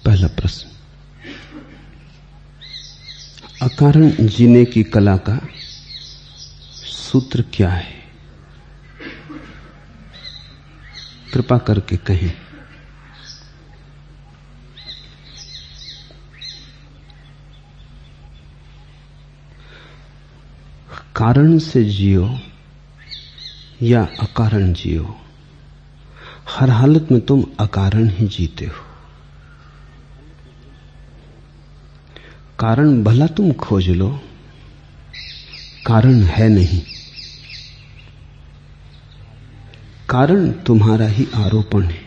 पहला प्रश्न, अकारण जीने की कला का सूत्र क्या है? कृपा करके कहें। कारण से जियो या अकारण जियो, हर हालत में तुम अकारण ही जीते हो। कारण भला तुम खोज लो, कारण है नहीं। कारण तुम्हारा ही आरोपण है।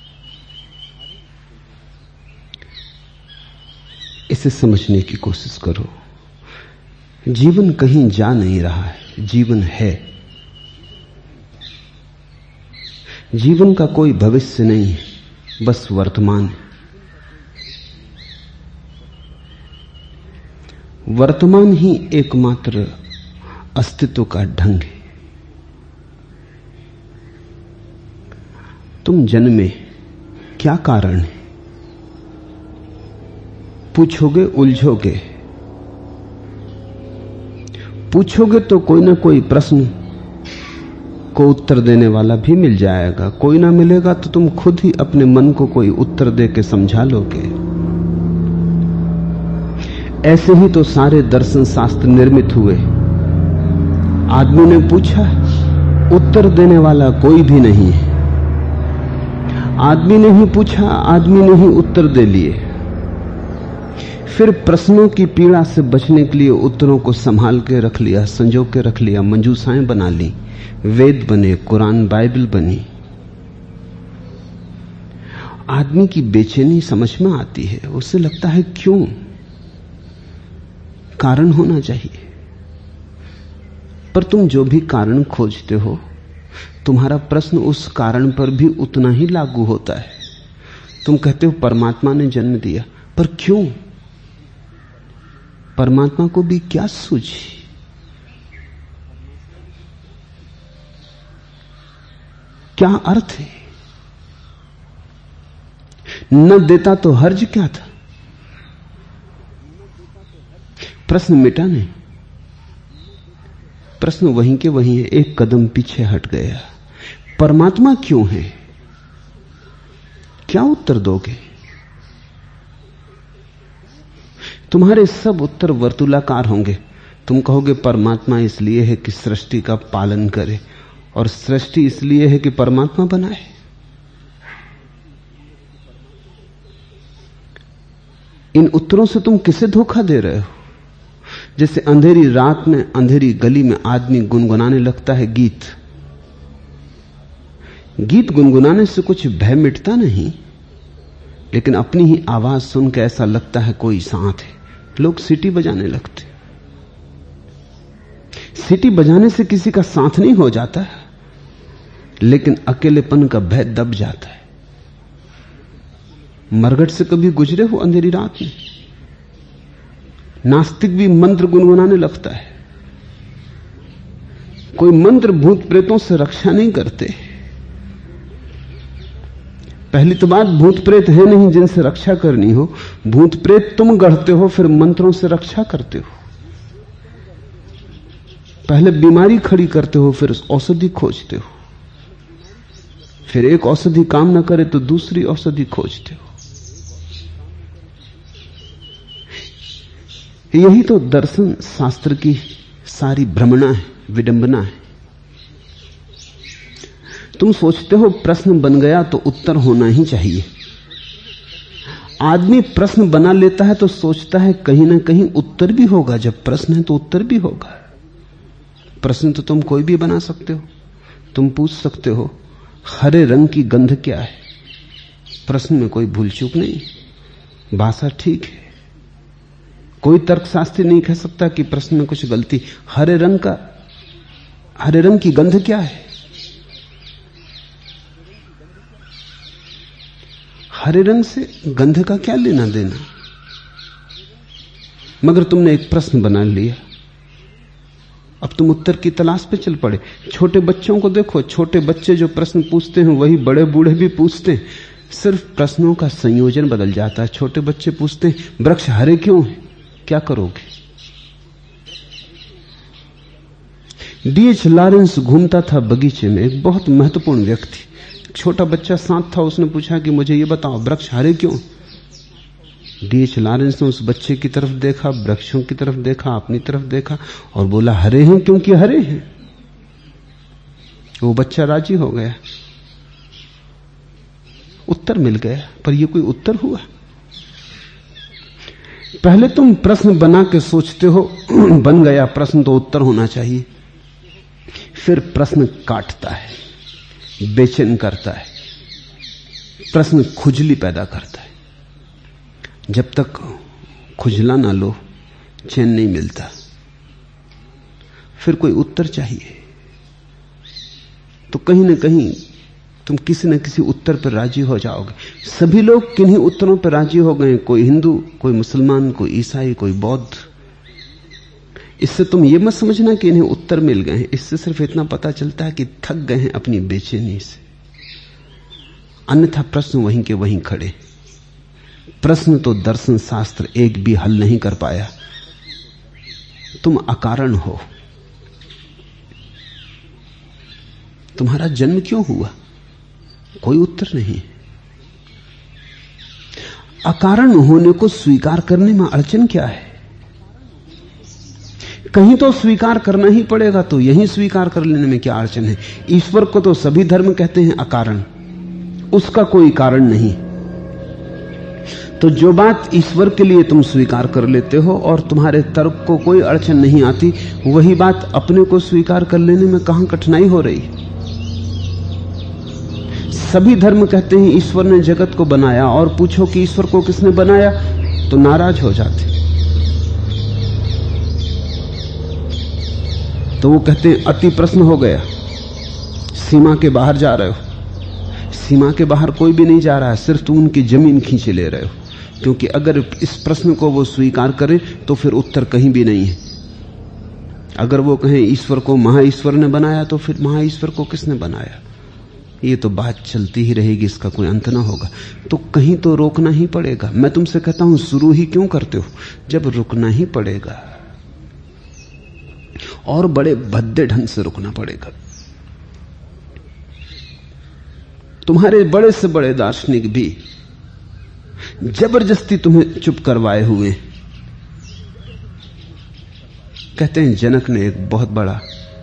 इसे समझने की कोशिश करो। जीवन कहीं जा नहीं रहा है, जीवन है। जीवन का कोई भविष्य नहीं है, बस वर्तमान है। वर्तमान ही एकमात्र अस्तित्व का ढंग है। तुम जन्मे, क्या कारण है? पूछोगे, उलझोगे। पूछोगे तो कोई ना कोई प्रश्न को उत्तर देने वाला भी मिल जाएगा। कोई ना मिलेगा तो तुम खुद ही अपने मन को कोई उत्तर दे के समझा लोगे। ऐसे ही तो सारे दर्शन शास्त्र निर्मित हुए। आदमी ने पूछा, उत्तर देने वाला कोई भी नहीं है। आदमी ने ही पूछा, आदमी ने ही उत्तर दे लिए। फिर प्रश्नों की पीड़ा से बचने के लिए उत्तरों को संभाल के रख लिया, संजो के रख लिया, मंजूसाएं बना ली, वेद बने, कुरान बाइबल बनी। आदमी की बेचैनी समझ में आती है। उसे लगता है क्यों? कारण होना चाहिए। पर तुम जो भी कारण खोजते हो, तुम्हारा प्रश्न उस कारण पर भी उतना ही लागू होता है। तुम कहते हो परमात्मा ने जन्म दिया, पर क्यों? परमात्मा को भी क्या सूझी? क्या अर्थ है? न देता तो हर्ज क्या था? प्रश्न मिटा नहीं, प्रश्न वहीं के वहीं है, एक कदम पीछे हट गया। परमात्मा क्यों है? क्या उत्तर दोगे? तुम्हारे सब उत्तर वर्तुलाकार होंगे। तुम कहोगे परमात्मा इसलिए है कि सृष्टि का पालन करे, और सृष्टि इसलिए है कि परमात्मा बनाए। इन उत्तरों से तुम किसे धोखा दे रहे हो? जैसे अंधेरी रात में, अंधेरी गली में आदमी गुनगुनाने लगता है गीत। गीत गुनगुनाने से कुछ भय मिटता नहीं, लेकिन अपनी ही आवाज सुन के ऐसा लगता है कोई साथ है। लोग सीटी बजाने लगते। सीटी बजाने से किसी का साथ नहीं हो जाता, लेकिन अकेलेपन का भय दब जाता है। मरघट से कभी गुजरे हो अंधेरी रात में? नास्तिक भी मंत्र गुनगुनाने लगता है। कोई मंत्र भूत प्रेतों से रक्षा नहीं करते। पहली तो बात, भूत प्रेत है नहीं जिनसे रक्षा करनी हो। भूत प्रेत तुम गढ़ते हो, फिर मंत्रों से रक्षा करते हो। पहले बीमारी खड़ी करते हो, फिर औषधि खोजते हो। फिर एक औषधि काम न करे तो दूसरी औषधि खोजते हो। यही तो दर्शन शास्त्र की सारी भ्रमणा है, विडंबना है। तुम सोचते हो प्रश्न बन गया तो उत्तर होना ही चाहिए। आदमी प्रश्न बना लेता है तो सोचता है कहीं ना कहीं उत्तर भी होगा। जब प्रश्न है तो उत्तर भी होगा। प्रश्न तो तुम कोई भी बना सकते हो। तुम पूछ सकते हो हरे रंग की गंध क्या है? प्रश्न में कोई भूल चूक नहीं, भाषा ठीक है। कोई तर्कशास्त्री नहीं कह सकता कि प्रश्न में कुछ गलती। हरे रंग की गंध क्या है? हरे रंग से गंध का क्या लेना देना? मगर तुमने एक प्रश्न बना लिया, अब तुम उत्तर की तलाश पे चल पड़े। छोटे बच्चों को देखो, छोटे बच्चे जो प्रश्न पूछते हैं वही बड़े बूढ़े भी पूछते हैं। सिर्फ प्रश्नों का संयोजन बदल जाता है। छोटे बच्चे पूछते हैं वृक्ष हरे क्यों हैं, क्या करोगे? D.H. लॉरेंस घूमता था बगीचे में, एक बहुत महत्वपूर्ण व्यक्ति, छोटा बच्चा साथ था, उसने पूछा कि मुझे ये बताओ वृक्ष हरे क्यों? D.H. लॉरेंस ने उस बच्चे की तरफ देखा, वृक्षों की तरफ देखा, अपनी तरफ देखा और बोला हरे हैं क्योंकि हरे हैं। वो बच्चा राजी हो गया, उत्तर मिल गया। पर यह कोई उत्तर हुआ? पहले तुम प्रश्न बना के सोचते हो, बन गया प्रश्न तो उत्तर होना चाहिए। फिर प्रश्न काटता है, बेचैन करता है, प्रश्न खुजली पैदा करता है। जब तक खुजला ना लो चैन नहीं मिलता। फिर कोई उत्तर चाहिए, तो कहीं ना कहीं तुम किसी न किसी उत्तर पर राजी हो जाओगे। सभी लोग किन्हीं उत्तरों पर राजी हो गए, कोई हिंदू, कोई मुसलमान, कोई ईसाई, कोई बौद्ध। इससे तुम ये मत समझना कि इन्हें उत्तर मिल गए हैं, इससे सिर्फ इतना पता चलता है कि थक गए हैं अपनी बेचैनी से। अन्यथा प्रश्न वहीं के वहीं खड़े। प्रश्न तो दर्शन शास्त्र एक भी हल नहीं कर पाया। तुम अकारण हो। तुम्हारा जन्म क्यों हुआ? कोई उत्तर नहीं। अकारण होने को स्वीकार करने में अड़चन क्या है? कहीं तो स्वीकार करना ही पड़ेगा, तो यहीं स्वीकार कर लेने में क्या अड़चन है? ईश्वर को तो सभी धर्म कहते हैं अकारण, उसका कोई कारण नहीं। तो जो बात ईश्वर के लिए तुम स्वीकार कर लेते हो और तुम्हारे तर्क को कोई अड़चन नहीं आती, वही बात अपने को स्वीकार कर लेने में कहां कठिनाई हो रही? सभी धर्म कहते हैं ईश्वर ने जगत को बनाया, और पूछो कि ईश्वर को किसने बनाया, तो नाराज हो जाते। तो वो कहते हैं अति प्रश्न हो गया, सीमा के बाहर जा रहे हो। सीमा के बाहर कोई भी नहीं जा रहा है, सिर्फ तुम उनकी जमीन खींचे ले रहे हो। क्योंकि अगर इस प्रश्न को वो स्वीकार करें तो फिर उत्तर कहीं भी नहीं है। अगर वो कहें ईश्वर को महाईश्वर ने बनाया, तो फिर महाईश्वर को किसने बनाया? ये तो बात चलती ही रहेगी, इसका कोई अंत ना होगा। तो कहीं तो रोकना ही पड़ेगा। मैं तुमसे कहता हूं शुरू ही क्यों करते हो, जब रुकना ही पड़ेगा, और बड़े भद्दे ढंग से रुकना पड़ेगा। तुम्हारे बड़े से बड़े दार्शनिक भी जबरदस्ती तुम्हें चुप करवाए हुए। कहते हैं जनक ने एक बहुत बड़ा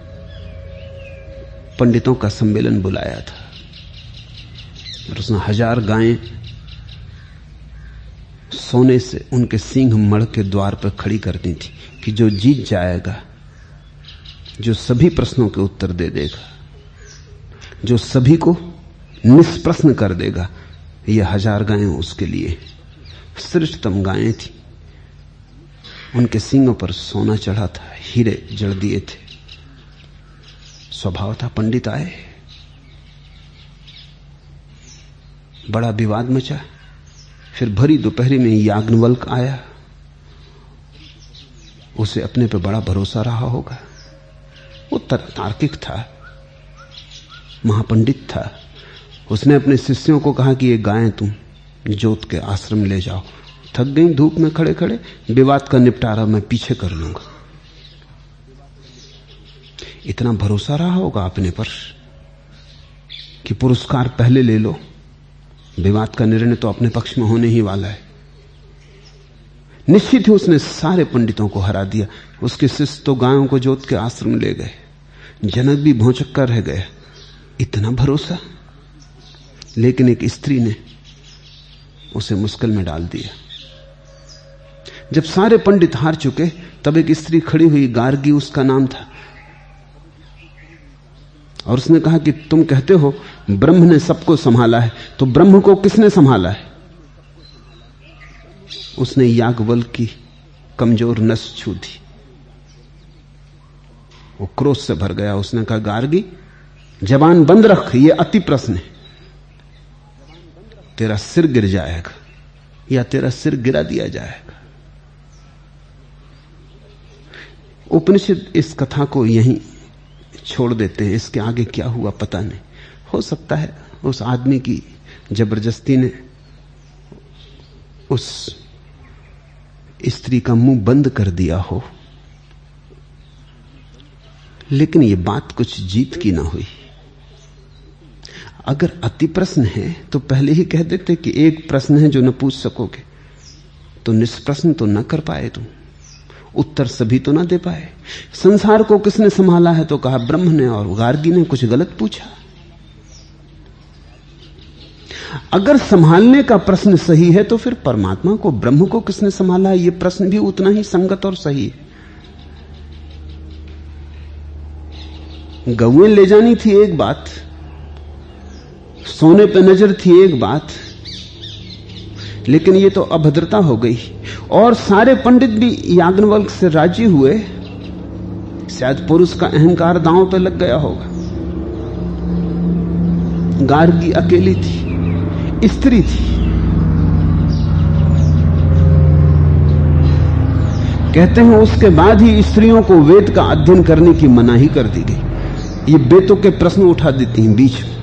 पंडितों का सम्मेलन बुलाया था और उसने 1000 गायें सोने से उनके सींग मड़ के द्वार पर खड़ी कर दी थी कि जो जीत जाएगा, जो सभी प्रश्नों के उत्तर दे देगा, जो सभी को निष्प्रश्न कर देगा, ये 1000 गायें उसके लिए। श्रेष्ठतम गायें थी, उनके सींगों पर सोना चढ़ा था, हीरे जड़ दिए थे। स्वभाव था पंडित आए, बड़ा विवाद मचा। फिर भरी दोपहरी में याज्ञवल्क्य आया, उसे अपने पे बड़ा भरोसा रहा होगा। वो तार्किक था, महापंडित था। उसने अपने शिष्यों को कहा कि ये गायें तुम जोत के आश्रम ले जाओ, थक गई धूप में खड़े खड़े, विवाद का निपटारा मैं पीछे कर लूंगा। इतना भरोसा रहा होगा अपने पर कि पुरस्कार पहले ले लो, विवाद का निर्णय तो अपने पक्ष में होने ही वाला है। निश्चित ही उसने सारे पंडितों को हरा दिया। उसके शिष्य तो गायों को जोत के आश्रम ले गए, जनक भी भौंचक्का रह गया। इतना भरोसा, लेकिन एक स्त्री ने उसे मुश्किल में डाल दिया। जब सारे पंडित हार चुके, तब एक स्त्री खड़ी हुई, गार्गी उसका नाम था, और उसने कहा कि तुम कहते हो ब्रह्म ने सबको संभाला है, तो ब्रह्म को किसने संभाला है? उसने याज्ञवल्क्य की कमजोर नस छू दी। वो क्रोध से भर गया। उसने कहा गार्गी, जबान बंद रख, ये अति प्रश्न है। तेरा सिर गिर जाएगा या तेरा सिर गिरा दिया जाएगा। उपनिषद इस कथा को यहीं छोड़ देते हैं। इसके आगे क्या हुआ पता नहीं। हो सकता है उस आदमी की जबरदस्ती ने उस स्त्री का मुंह बंद कर दिया हो, लेकिन यह बात कुछ जीत की ना हुई। अगर अति प्रश्न है तो पहले ही कह देते कि एक प्रश्न है जो न पूछ सकोगे, तो निष्प्रश्न तो न कर पाए तुम, उत्तर सभी तो ना दे पाए। संसार को किसने संभाला है तो कहा ब्रह्म ने, और गार्गी ने कुछ गलत पूछा। अगर संभालने का प्रश्न सही है तो फिर परमात्मा को, ब्रह्म को किसने संभाला है, यह प्रश्न भी उतना ही संगत और सही है। गौएं ले जानी थी एक बात, सोने पे नजर थी एक बात, लेकिन ये तो अभद्रता हो गई। और सारे पंडित भी याज्ञवल्क्य से राजी हुए, शायद पुरुष का अहंकार दांव पे लग गया होगा। गार्गी अकेली थी, स्त्री थी। कहते हैं उसके बाद ही स्त्रियों को वेद का अध्ययन करने की मनाही कर दी गई। ये बेतुके के प्रश्न उठा देती हैं बीच में।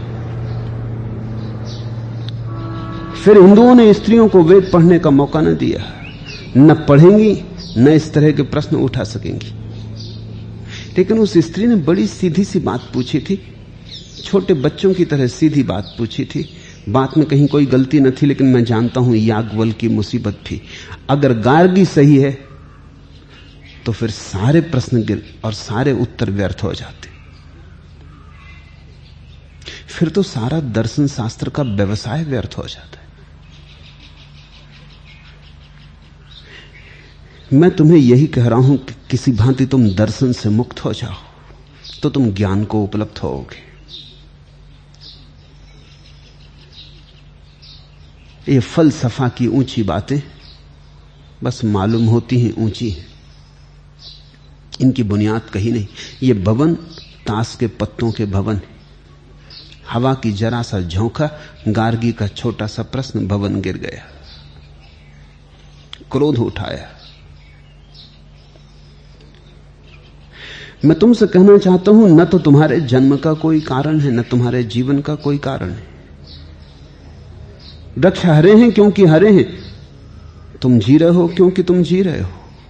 फिर हिंदुओं ने स्त्रियों को वेद पढ़ने का मौका न दिया, न पढ़ेंगी न इस तरह के प्रश्न उठा सकेंगी। लेकिन उस स्त्री ने बड़ी सीधी सी बात पूछी थी, छोटे बच्चों की तरह सीधी बात पूछी थी। बात में कहीं कोई गलती न थी, लेकिन मैं जानता हूं याज्ञवल्क्य की मुसीबत थी। अगर गार्गी सही है तो फिर सारे प्रश्न गिर और सारे उत्तर व्यर्थ हो जाते। फिर तो सारा दर्शन शास्त्र का व्यवसाय व्यर्थ हो जाता है। मैं तुम्हें यही कह रहा हूं कि किसी भांति तुम दर्शन से मुक्त हो जाओ तो तुम ज्ञान को उपलब्ध होोगे। ये फलसफा की ऊंची बातें बस मालूम होती हैं ऊंची हैं, इनकी बुनियाद कहीं नहीं। ये भवन ताश के पत्तों के भवन है। हवा की जरा सा झोंका, गार्गी का छोटा सा प्रश्न, भवन गिर गया। क्रोध उठाया। मैं तुमसे कहना चाहता हूं, न तो तुम्हारे जन्म का कोई कारण है, न तुम्हारे जीवन का कोई कारण है। वृक्ष हरे हैं क्योंकि हरे हैं, तुम जी रहे हो क्योंकि तुम जी रहे हो।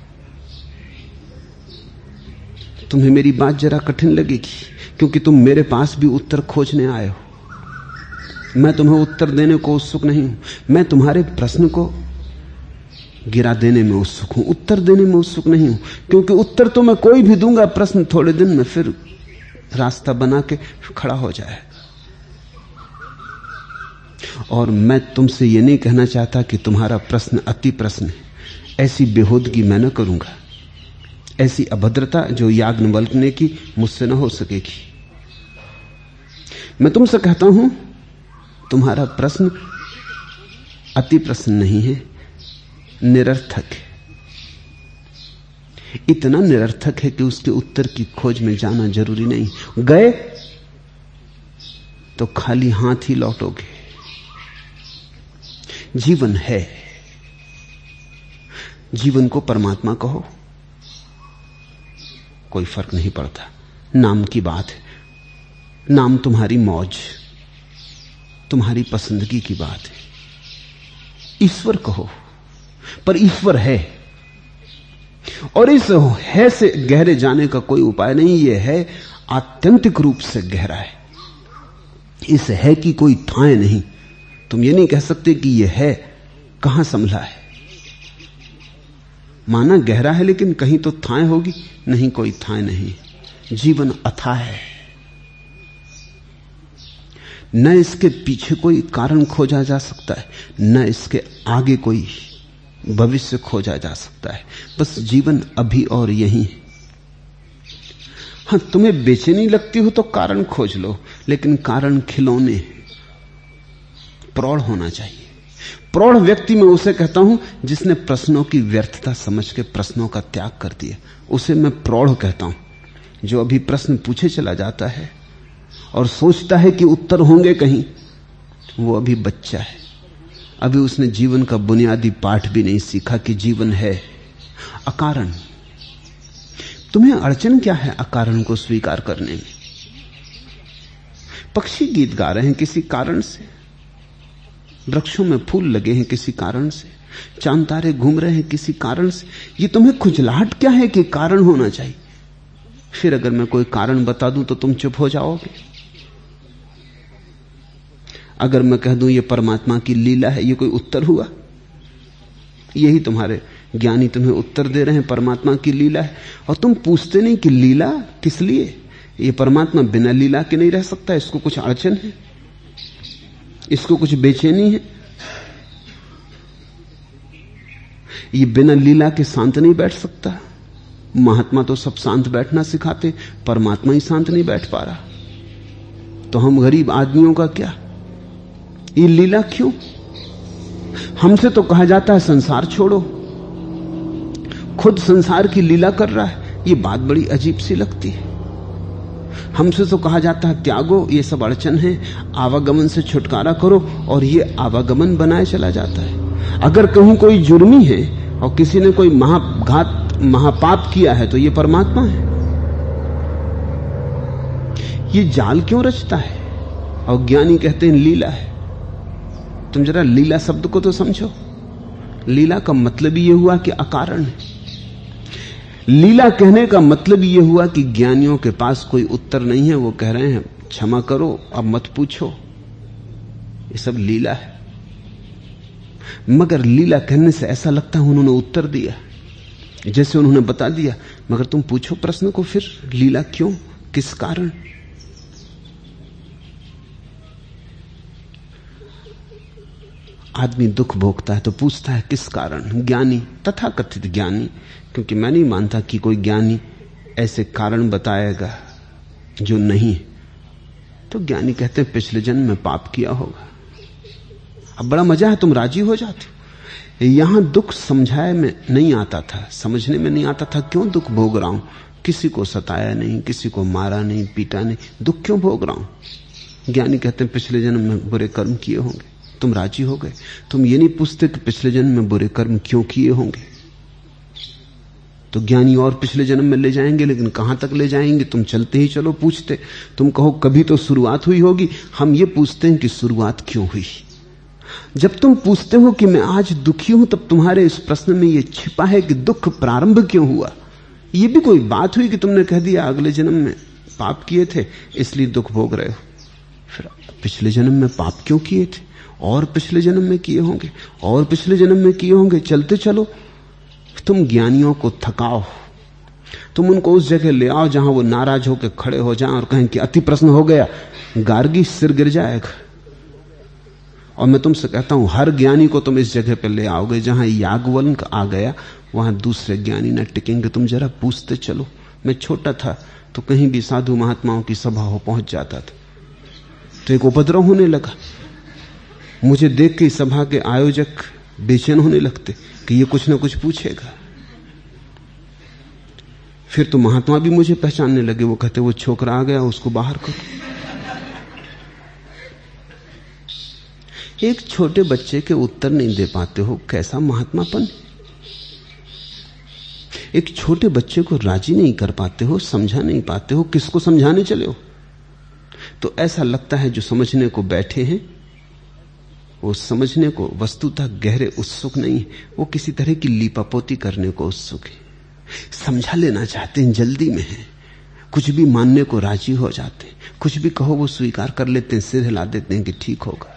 तुम्हें मेरी बात जरा कठिन लगेगी क्योंकि तुम मेरे पास भी उत्तर खोजने आए हो। मैं तुम्हें उत्तर देने को उत्सुक नहीं हूं, मैं तुम्हारे प्रश्न को गिरा देने में उत्सुक हूं, उत्तर देने में उत्सुक नहीं हूं। क्योंकि उत्तर तो मैं कोई भी दूंगा, प्रश्न थोड़े दिन में फिर रास्ता बना के खड़ा हो जाएगा। और मैं तुमसे यह नहीं कहना चाहता कि तुम्हारा प्रश्न अति प्रश्न है। ऐसी बेहूदगी मैं न करूंगा, ऐसी अभद्रता जो याज्ञवल्क्य ने की मुझसे न हो सकेगी। मैं तुमसे कहता हूं, तुम्हारा प्रश्न अति प्रश्न नहीं है, निरर्थक है। इतना निरर्थक है कि उसके उत्तर की खोज में जाना जरूरी नहीं। गए तो खाली हाथ ही लौटोगे। जीवन है, जीवन को परमात्मा कहो, कोई फर्क नहीं पड़ता। नाम की बात है, नाम तुम्हारी मौज, तुम्हारी पसंदगी की बात है। ईश्वर कहो, पर ईश्वर है, और इस है से गहरे जाने का कोई उपाय नहीं। यह है आत्यंतिक रूप से गहरा है, इस है की कोई थाह नहीं। तुम ये नहीं कह सकते कि यह है कहां संभला है। माना गहरा है लेकिन कहीं तो थाह होगी, नहीं, कोई थाह नहीं। जीवन अथाह है, न इसके पीछे कोई कारण खोजा जा सकता है, न इसके आगे कोई भविष्य खोजा जा सकता है। बस जीवन अभी और यही है। हां, तुम्हें बेचैनी लगती हो तो कारण खोज लो, लेकिन कारण खिलौने, प्रौढ़ होना चाहिए। प्रौढ़ व्यक्ति मैं उसे कहता हूं जिसने प्रश्नों की व्यर्थता समझ के प्रश्नों का त्याग कर दिया, उसे मैं प्रौढ़ कहता हूं। जो अभी प्रश्न पूछे चला जाता है और सोचता है कि उत्तर होंगे कहीं, वो अभी बच्चा है। अभी उसने जीवन का बुनियादी पाठ भी नहीं सीखा कि जीवन है अकारण। तुम्हें अड़चन क्या है अकारण को स्वीकार करने में? पक्षी गीत गा रहे हैं किसी कारण से, वृक्षों में फूल लगे हैं किसी कारण से, चांद तारे घूम रहे हैं किसी कारण से। ये तुम्हें खुजलाहट क्या है कि कारण होना चाहिए? फिर अगर मैं कोई कारण बता दूं तो तुम चुप हो जाओगे। अगर मैं कह दूं ये परमात्मा की लीला है, ये कोई उत्तर हुआ? यही तुम्हारे ज्ञानी तुम्हें उत्तर दे रहे हैं, परमात्मा की लीला है। और तुम पूछते नहीं कि लीला किस लिए? ये परमात्मा बिना लीला के नहीं रह सकता, इसको कुछ अड़चन है, इसको कुछ बेचैनी है। ये बिना लीला के शांत नहीं बैठ सकता। महात्मा तो सब शांत बैठना सिखाते, परमात्मा ही शांत नहीं बैठ पा रहा। तो हम गरीब आदमियों का क्या? ये लीला क्यों? हमसे तो कहा जाता है संसार छोड़ो, खुद संसार की लीला कर रहा है। ये बात बड़ी अजीब सी लगती है। हमसे तो कहा जाता है त्यागो, ये सब अड़चन है, आवागमन से छुटकारा करो, और ये आवागमन बनाए चला जाता है। अगर कहीं कोई जुर्मी है और किसी ने कोई महाघात महापाप किया है तो ये परमात्मा है। ये जाल क्यों रचता है? और ज्ञानी कहते हैं लीला है। तुम जरा लीला शब्द को तो समझो। लीला का मतलब ये हुआ कि अकारण है। लीला कहने का मतलब ये हुआ कि ज्ञानियों के पास कोई उत्तर नहीं है, वो कह रहे हैं क्षमा करो, अब मत पूछो। ये सब लीला है। मगर लीला कहने से ऐसा लगता है उन्होंने उत्तर दिया, जैसे उन्होंने बता दिया। मगर तुम पूछो प्रश्न को, फिर लीला क्यों, किस कारण? आदमी दुख भोगता है तो पूछता है किस कारण। ज्ञानी, तथाकथित ज्ञानी, क्योंकि मैं नहीं मानता कि कोई ज्ञानी ऐसे कारण बताएगा जो नहीं है, तो ज्ञानी कहते हैं पिछले जन्म में पाप किया होगा। अब बड़ा मजा है, तुम राजी हो जाते हो। यहां दुख समझाए में नहीं आता था, समझने में नहीं आता था क्यों दुख भोग रहा हूं। किसी को सताया नहीं, किसी को मारा नहीं, पीटा नहीं, दुख क्यों भोग रहा हूं? ज्ञानी कहते हैं पिछले जन्म में बुरे कर्म किए होंगे, तुम राजी हो गए। तुम ये नहीं पूछते कि पिछले जन्म में बुरे कर्म क्यों किए होंगे। तो ज्ञानी और पिछले जन्म में ले जाएंगे, लेकिन कहां तक ले जाएंगे? तुम चलते ही चलो पूछते। तुम कहो कभी तो शुरुआत हुई होगी। हम ये पूछते हैं कि शुरुआत क्यों हुई। जब तुम पूछते हो कि मैं आज दुखी हूं, तब तुम्हारे इस प्रश्न में यह छिपा है कि दुख प्रारंभ क्यों हुआ। यह भी कोई बात हुई कि तुमने कह दिया अगले जन्म में पाप किए थे इसलिए दुख भोग रहे हो। फिर पिछले जन्म में पाप क्यों किए थे, और पिछले जन्म में किए होंगे, और पिछले जन्म में किए होंगे। चलते चलो। तुम ज्ञानियों को थकाओ, तुम उनको उस जगह ले आओ जहां वो नाराज होकर खड़े हो जाएं और कहें कि अति प्रश्न हो गया, गार्गी सिर गिर जाएगा। और मैं तुमसे कहता हूं हर ज्ञानी को तुम इस जगह पर ले आओगे जहां याज्ञवल्क्य आ गया, वहां दूसरे ज्ञानी न टिकेंगे। तुम जरा पूछते चलो। मैं छोटा था तो कहीं भी साधु महात्माओं की सभा हो पहुंच जाता था तो एक उपद्रव होने लगा। मुझे देख के सभा के आयोजक बेचैन होने लगते कि ये कुछ ना कुछ पूछेगा। फिर तो महात्मा भी मुझे पहचानने लगे। वो कहते वो छोकरा आ गया, उसको बाहर करो। एक छोटे बच्चे के उत्तर नहीं दे पाते हो, कैसा महात्मापन। एक छोटे बच्चे को राजी नहीं कर पाते हो, समझा नहीं पाते हो, किसको समझाने चले हो। तो ऐसा लगता है जो समझने को बैठे हैं वो समझने को वस्तुतः गहरे उत्सुक नहीं है, वो किसी तरह की लीपापोती करने को उत्सुक है। समझा लेना चाहते हैं, जल्दी में है, कुछ भी मानने को राजी हो जाते हैं, कुछ भी कहो वो स्वीकार कर लेते हैं, सिर हिला देते हैं कि ठीक होगा।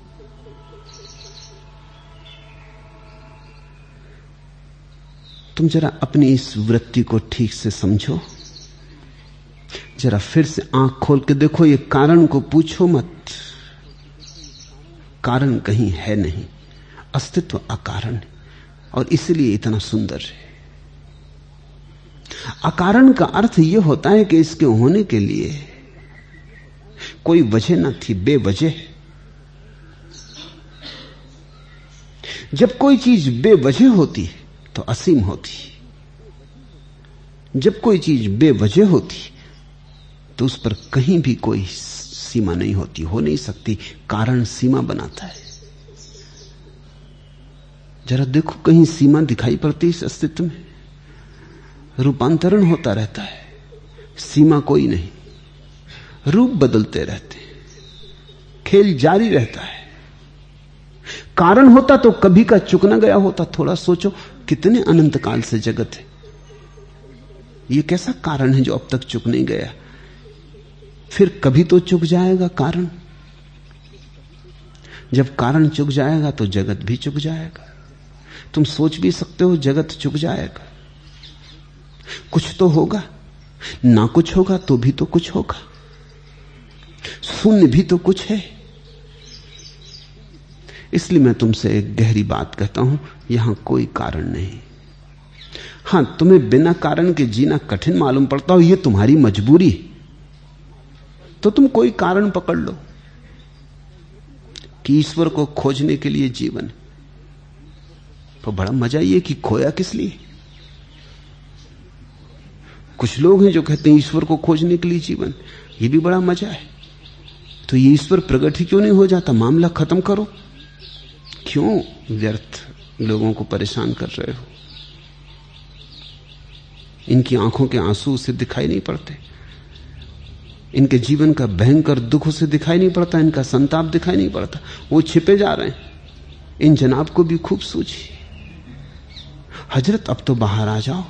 तुम जरा अपनी इस वृत्ति को ठीक से समझो, जरा फिर से आंख खोल के देखो। ये कारण को पूछो मत, कारण कहीं है नहीं, अस्तित्व अकारण है और इसलिए इतना सुंदर है। अकारण का अर्थ यह होता है कि इसके होने के लिए कोई वजह न थी, बेवजह। जब कोई चीज बेवजह होती तो असीम होती, जब कोई चीज बेवजह होती तो उस पर कहीं भी कोई सीमा नहीं होती, हो नहीं सकती। कारण सीमा बनाता है। जरा देखो कहीं सीमा दिखाई पड़ती इस अस्तित्व में? रूपांतरण होता रहता है, सीमा कोई नहीं, रूप बदलते रहते हैं, खेल जारी रहता है। कारण होता तो कभी का चुक न गया होता। थोड़ा सोचो, कितने अनंत काल से जगत है, ये कैसा कारण है जो अब तक चुक नहीं गया? फिर कभी तो चुक जाएगा कारण। जब कारण चुक जाएगा तो जगत भी चुक जाएगा। तुम सोच भी सकते हो जगत चुक जाएगा, कुछ तो होगा, ना कुछ होगा तो भी तो कुछ होगा, शून्य भी तो कुछ है। इसलिए मैं तुमसे एक गहरी बात कहता हूं, यहां कोई कारण नहीं। हां, तुम्हें बिना कारण के जीना कठिन मालूम पड़ता हो, यह तुम्हारी मजबूरी है, तो तुम कोई कारण पकड़ लो कि ईश्वर को खोजने के लिए जीवन। तो बड़ा मजा ये कि खोया किस लिए। कुछ लोग हैं जो कहते हैं ईश्वर को खोजने के लिए जीवन, ये भी बड़ा मजा है। तो ये ईश्वर प्रकट ही क्यों नहीं हो जाता? मामला खत्म करो। क्यों व्यर्थ लोगों को परेशान कर रहे हो? इनकी आंखों के आंसू उसे दिखाई नहीं पड़ते, इनके जीवन का भयंकर दुख उसे दिखाई नहीं पड़ता, इनका संताप दिखाई नहीं पड़ता, वो छिपे जा रहे हैं। इन जनाब को भी खूब सूझी, हजरत अब तो बाहर आ जाओ।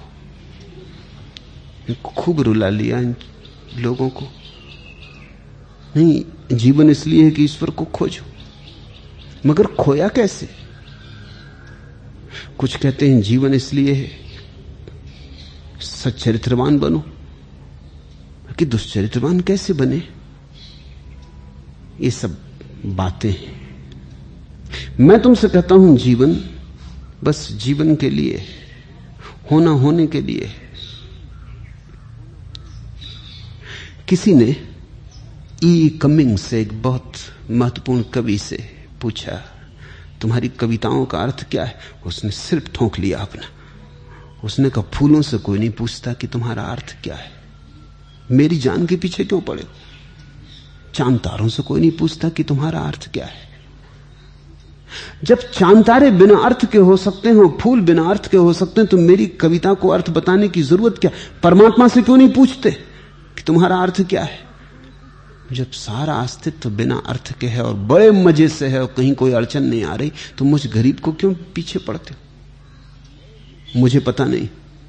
खूब रुला लिया इन लोगों को। नहीं, जीवन इसलिए है कि ईश्वर को खोजो, मगर खोया कैसे? कुछ कहते हैं जीवन इसलिए है सच्चरित्रवान बनो, कि दुष्चरित्रवान कैसे बने? ये सब बातें हैं। मैं तुमसे कहता हूं जीवन बस जीवन के लिए, होना होने के लिए। किसी ने ई कमिंग से, एक बहुत महत्वपूर्ण कवि से पूछा, तुम्हारी कविताओं का अर्थ क्या है? उसने सिर्फ ठोंक लिया अपना। उसने कहा, फूलों से कोई नहीं पूछता कि तुम्हारा अर्थ क्या है, मेरी जान के पीछे क्यों पड़े? चांद तारों से कोई नहीं पूछता कि तुम्हारा अर्थ क्या है। जब चांद तारे बिना अर्थ के हो सकते हैं, फूल बिना अर्थ के हो सकते हैं, तो मेरी कविता को अर्थ बताने की जरूरत क्या? परमात्मा से क्यों नहीं पूछते कि तुम्हारा अर्थ क्या है? जब सारा अस्तित्व बिना अर्थ के है और बड़े मजे से है और कहीं कोई अड़चन नहीं आ रही, तो मुझ गरीब को क्यों पीछे पड़ते हो? मुझे पता नहीं।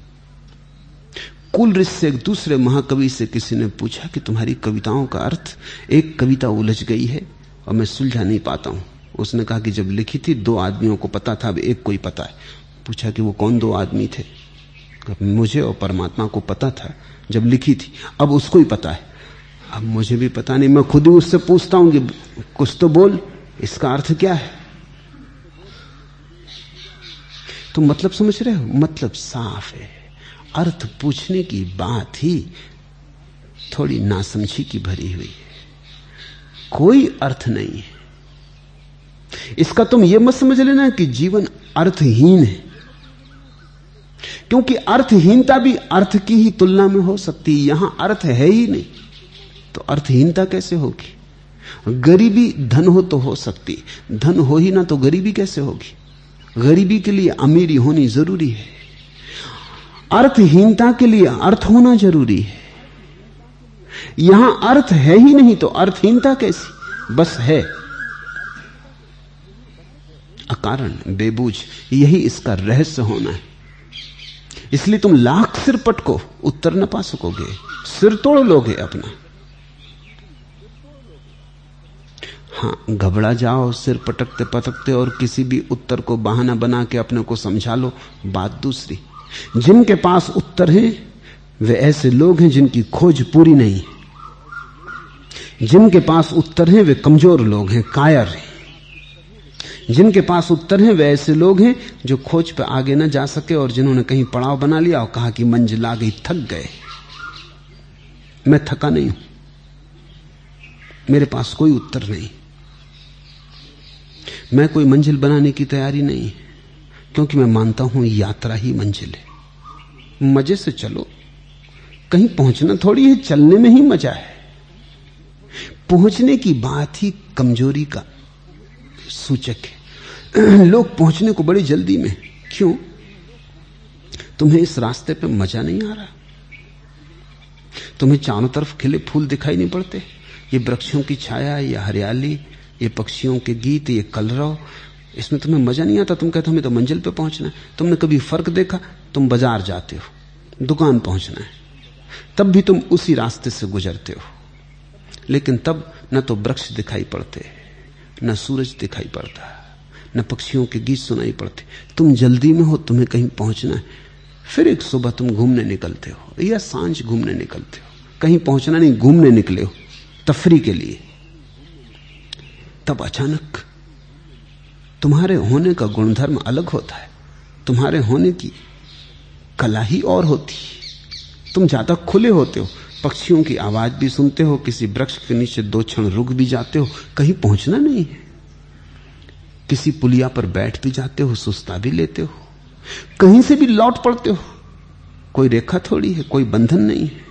कुलरिस से, एक दूसरे महाकवि से किसी ने पूछा कि तुम्हारी कविताओं का अर्थ, एक कविता उलझ गई है और मैं सुलझा नहीं पाता हूं। उसने कहा कि जब लिखी थी 2 आदमियों को पता था, अब एक को ही पता है। पूछा कि वो कौन 2 आदमी थे? मुझे और परमात्मा को पता था जब लिखी थी, अब उसको ही पता है। अब मुझे भी पता नहीं, मैं खुद ही उससे पूछता हूं कि कुछ तो बोल, इसका अर्थ क्या है? तो मतलब समझ रहे हो? मतलब साफ है। अर्थ पूछने की बात ही थोड़ी नासमझी की भरी हुई है। कोई अर्थ नहीं है इसका। तुम यह मत समझ लेना कि जीवन अर्थहीन है, क्योंकि अर्थहीनता भी अर्थ की ही तुलना में हो सकती है। यहां अर्थ है ही नहीं तो अर्थहीनता कैसे होगी? गरीबी धन हो तो हो सकती, धन हो ही ना तो गरीबी कैसे होगी? गरीबी के लिए अमीरी होनी जरूरी है, अर्थहीनता के लिए अर्थ होना जरूरी है। यहां अर्थ है ही नहीं तो अर्थहीनता कैसी? बस है, अकारण, बेबूझ। यही इसका रहस्य होना है। इसलिए तुम लाख सिर पटको, उत्तर न पा सकोगे, सिर तोड़ लोगे अपना। हां, घबरा जाओ सिर पटकते पटकते और किसी भी उत्तर को बहाना बना के अपने को समझा लो, बात दूसरी। जिनके पास उत्तर है वे ऐसे लोग हैं जिनकी खोज पूरी नहीं है। जिनके पास उत्तर है वे कमजोर लोग हैं, कायर हैं। जिनके पास उत्तर है वे ऐसे लोग हैं जो खोज पे आगे न जा सके और जिन्होंने कहीं पड़ाव बना लिया और कहा कि मंजिल आ गई, थक गए। मैं थका नहीं हूं, मेरे पास कोई उत्तर नहीं, मैं कोई मंजिल बनाने की तैयारी नहीं, क्योंकि मैं मानता हूं यात्रा ही मंजिल है। मजे से चलो, कहीं पहुंचना थोड़ी है, चलने में ही मजा है। पहुंचने की बात ही कमजोरी का सूचक है। लोग पहुंचने को बड़ी जल्दी में, क्यों? तुम्हें इस रास्ते पे मजा नहीं आ रहा? तुम्हें चारों तरफ खिले फूल दिखाई नहीं पड़ते? ये वृक्षों की छाया, ये हरियाली, ये पक्षियों के गीत, ये कलरव, इसमें तुम्हें मजा नहीं आता, तुम कहते हो हमें तो मंजिल पे पहुंचना है। तुमने कभी फर्क देखा? तुम बाजार जाते हो, दुकान पहुंचना है, तब भी तुम उसी रास्ते से गुजरते हो, लेकिन तब न तो वृक्ष दिखाई पड़ते, न सूरज दिखाई पड़ता, न पक्षियों के गीत सुनाई पड़ते। तुम जल्दी में हो, तुम्हें कहीं पहुंचना है। फिर एक सुबह तुम घूमने निकलते हो या सांझ घूमने निकलते हो, कहीं पहुंचना नहीं, घूमने निकले हो तफरी के लिए। तब अचानक तुम्हारे होने का गुणधर्म अलग होता है, तुम्हारे होने की कला ही और होती। तुम ज्यादा खुले होते हो, पक्षियों की आवाज भी सुनते हो, किसी वृक्ष के नीचे 2 क्षण रुक भी जाते हो, कहीं पहुंचना नहीं है। किसी पुलिया पर बैठ भी जाते हो, सुस्ता भी लेते हो, कहीं से भी लौट पड़ते हो, कोई रेखा थोड़ी है, कोई बंधन नहीं है।